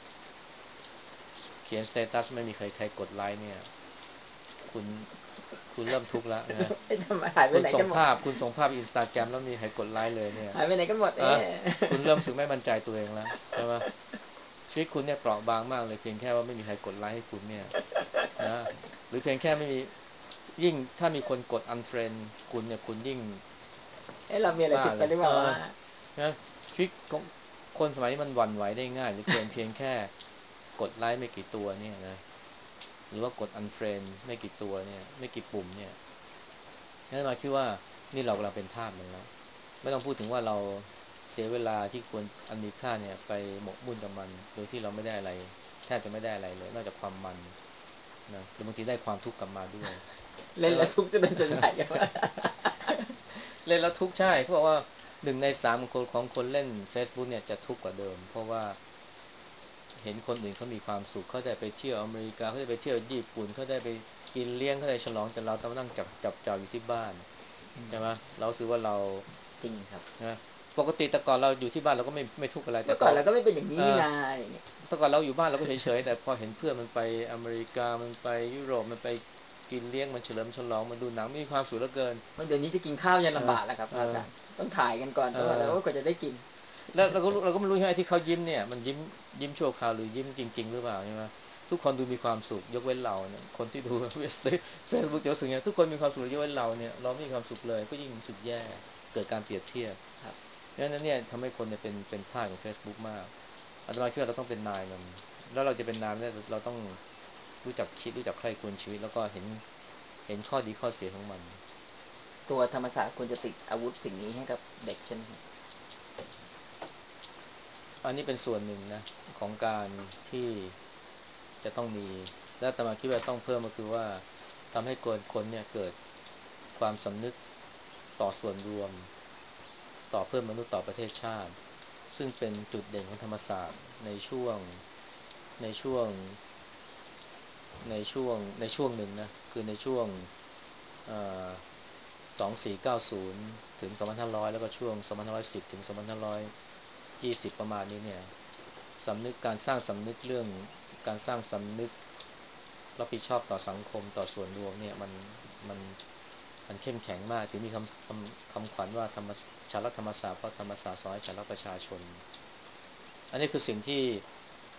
เขียนสเตตัสไม่มีใครกดไลค์เนี่ยคุณคุณเริ่มทุกข์แล้วนะไม่ทำหายไปไหนกันหมดคุณส่งภาพอินสตาแกรมแล้วมีใครกดไลค์เลยเนี่ยหายไปไหนกันหมดอะคุณเริ่มรู้สึกไม่มั่นใจตัวเองแล้วใช่ไหมชีวิตคุณเนี่ยเปราะบางมากเลยเพียงแค่ว่าไม่มีใครกดไลค์ให้คุณเนี่ยนะหรือเพียงแค่ไม่มียิ่งถ้ามีคนกด unfriend คุณเนี่ยคุณยิ่งเอ้เรามีอะไรผิดไปบ้าเลยหรือเปล่าว่านะชีวิตของคนสมัยนี้มันหวั่นไหวได้ง่ายเหรือเกินเพียงแค่กดไลค์ไม่กี่ตัวเนี่ยนะหรือว่ากด unfriend ไม่กี่ตัวเนี่ยไม่กี่ปุ่มเนี่ยนั่นหมายคิดว่านี่เรากำลังเป็นทาสมันแล้วไม่ต้องพูดถึงว่าเราเสียเวลาที่ควรอันมีค่าเนี่ยไปหมกมุ่นกับมันโดยที่เราไม่ได้อะไรแทบจะไม่ได้อะไรเลยนอกจากความมันนะหรือบางทีได้ความทุกข์กลับมาด้วยเล่นแล้วทุกข์จะเป็นส่วนใหญ่กันว่าเล่นแล้วทุกข์ใช่เพราะว่า1 ใน 3ของคนเล่น Facebook เนี่ยจะทุกข์กว่าเดิมเพราะว่าเห็นคนอื่นเขามีความสุขเขาได้ไปเที่ยวอเมริกาเขาได้ไปเที่ยวญี่ปุ่นเขาได้ไปกินเลี้ยงเขาได้ฉลองแต่เราต้องมานั่งจับจ่ายอยู่ที่บ้านใช่ไหมเรารู้สึกว่าเราจริงครับนะปกติแต่ก่อนเราอยู่ที่บ้านเราก็ไม่ทุกข์อะไรแต่เมื่อก่อนเราก็ไม่เป็นอย่างเอนี้นี่อนาอย่างเงี้ยแต่ก่อนเราอยู่บ้านเราก็เฉยๆแต่พอเห็นเพื่อนมันไปอเมริกามันไปยุโรปมันไปกินเลี้ยงมันเฉลิมฉลองมันดูหนังมีความสุขเหลือเกินเมื่อเดี๋ยวนี้จะกินข้าวยันเออลำบากแล้วครับเอออาจารย์ต้องถ่ายกันก่อนเอต้องอะไรอโอ้กว่าจะได้กินแล้วเราก็ไม่รู้ใช่ไหมที่เขายิ้มเนี่ยมันยิ้มชั่วคราวหรือยิ้มจริงๆหรือเปล่าใช่ไหมทุกคนดูมีความสุขยกเว้นเราเนี่ยคนที่ดูเฟซบุ๊กจะรู้สึกอย่างทุกคนมีความสุขยกเว้นเราเนี่ยเราไม่มีความสุขเลยก็ยิ่งรู้สึกแย่เกิดการเปรียบเทียบครับดังนั้นเนี่ยทำให้คนเนี่ยเป็นทาสของ Facebook มากอาตมาคิดว่าเราต้องเป็นนายมันแล้วเราจะเป็นนายเนี่ยเราต้องรู้จักคิดรู้จักใคร่ควรชีวิตแล้วก็เห็นข้อดีข้อเสียของมันตัวธรรมศาสตร์ควรจะติดอาวุธสิ่งนี้ให้กับเด็กใช่ไหมครับอันนี้เป็นส่วนหนึ่งนะของการที่จะต้องมีและอาตมาคิดว่าต้องเพิ่มก็คือว่าทำให้คนเนี่ยเกิดความสำนึกต่อส่วนรวมต่อเพื่อนมนุษย์ต่อประเทศชาติซึ่งเป็นจุดเด่นของธรรมศาสตร์ในช่วงในช่วงหนึ่งนะคือในช่วงเอ่อ2490ถึง2500แล้วก็ช่วง2510ถึง2520ประมาณนี้เนี่ยสำนึกการสร้างสำนึกเรื่องการสร้างสำนึกรับผิดชอบต่อสังคมต่อส่วนรวมเนี่ยมันมันเข้มแข็งมากถึงมีคำขวัญว่าชาวรัฐธรรมศาสตร์เพราะธรรมศาสตร์สอนให้ชาวรัฐประชาชนอันนี้คือสิ่งที่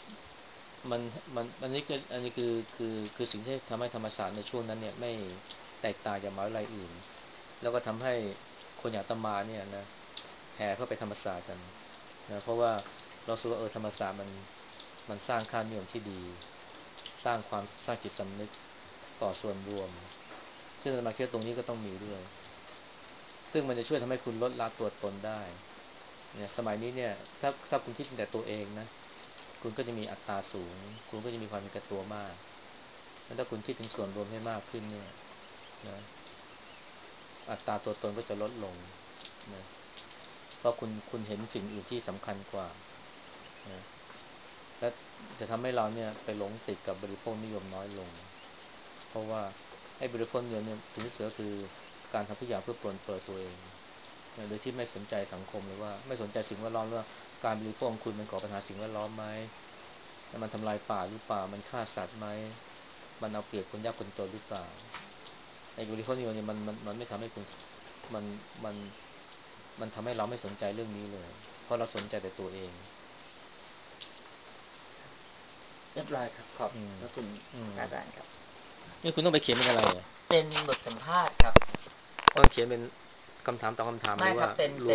มันอันนี้คือสิ่งที่ทำให้ธรรมศาสตร์ในช่วงนั้นเนี่ยแตกต่างจากมหาวิทยาลัยอื่นแล้วก็ทำให้คนอย่างอาตมาเนี่ยนะแห่เข้าไปธรรมศาสตร์กันนะเพราะว่าเราสึกว่าธรรมศาสตร์มันสร้างค่านิยมที่ดีสร้างจิตสำนึกต่อส่วนรวมซึ่งอาตมาคิดว่าตรงนี้ก็ต้องมีด้วยซึ่งมันจะช่วยทำให้คุณลดละตัวตนได้เนี่ยสมัยนี้เนี่ยถ้าคุณคิดแต่ตัวเองนะคุณก็จะมีอัตราสูงคุณก็จะมีความเป็นแก่ตัวมากแล้วถ้าคุณคิดถึงส่วนรวมให้มากขึ้นเนี่ยนะอัตราตัวตนก็จะลดลงนะเพราะคุณเห็นสิ่งอื่นที่สำคัญกว่านะและจะทำให้เราเนี่ยไปหลงติดกับบริโภคนิยมน้อยลงเพราะว่าไอ้บริโภคนิยมเนี่ยถึงที่สุดก็คือการทำทุกอย่างเพื่อปลนเปลือยตัวเองนะโดยที่ไม่สนใจสังคมหรือว่าไม่สนใจสิ่งแวดล้อมว่าการบริโภคของคุณมันก่อปัญหาสิ่งแวดล้อมไหมมันทำลายป่าหรือเปล่ามันฆ่าสัตว์ไหมมันเอาเปรียบคนยากคนจนหรือเปล่าไอ้บริโภคนิยมเนี่ยมันไม่ทำให้คุณมันมันมันทำให้เราไม่สนใจเรื่องนี้เลยเพราะเราสนใจแต่ตัวเองเรียบร้อยครับขอบอืมพระคุณอืมพระอาจารย์ครับนี่คุณต้องไปเขียนเป็นอะไรอ่ะเป็นบทสัมภาษณ์ครับต้องเขียนเป็นคำถามต่อคำถามหไม่รือว่าครับเป็นร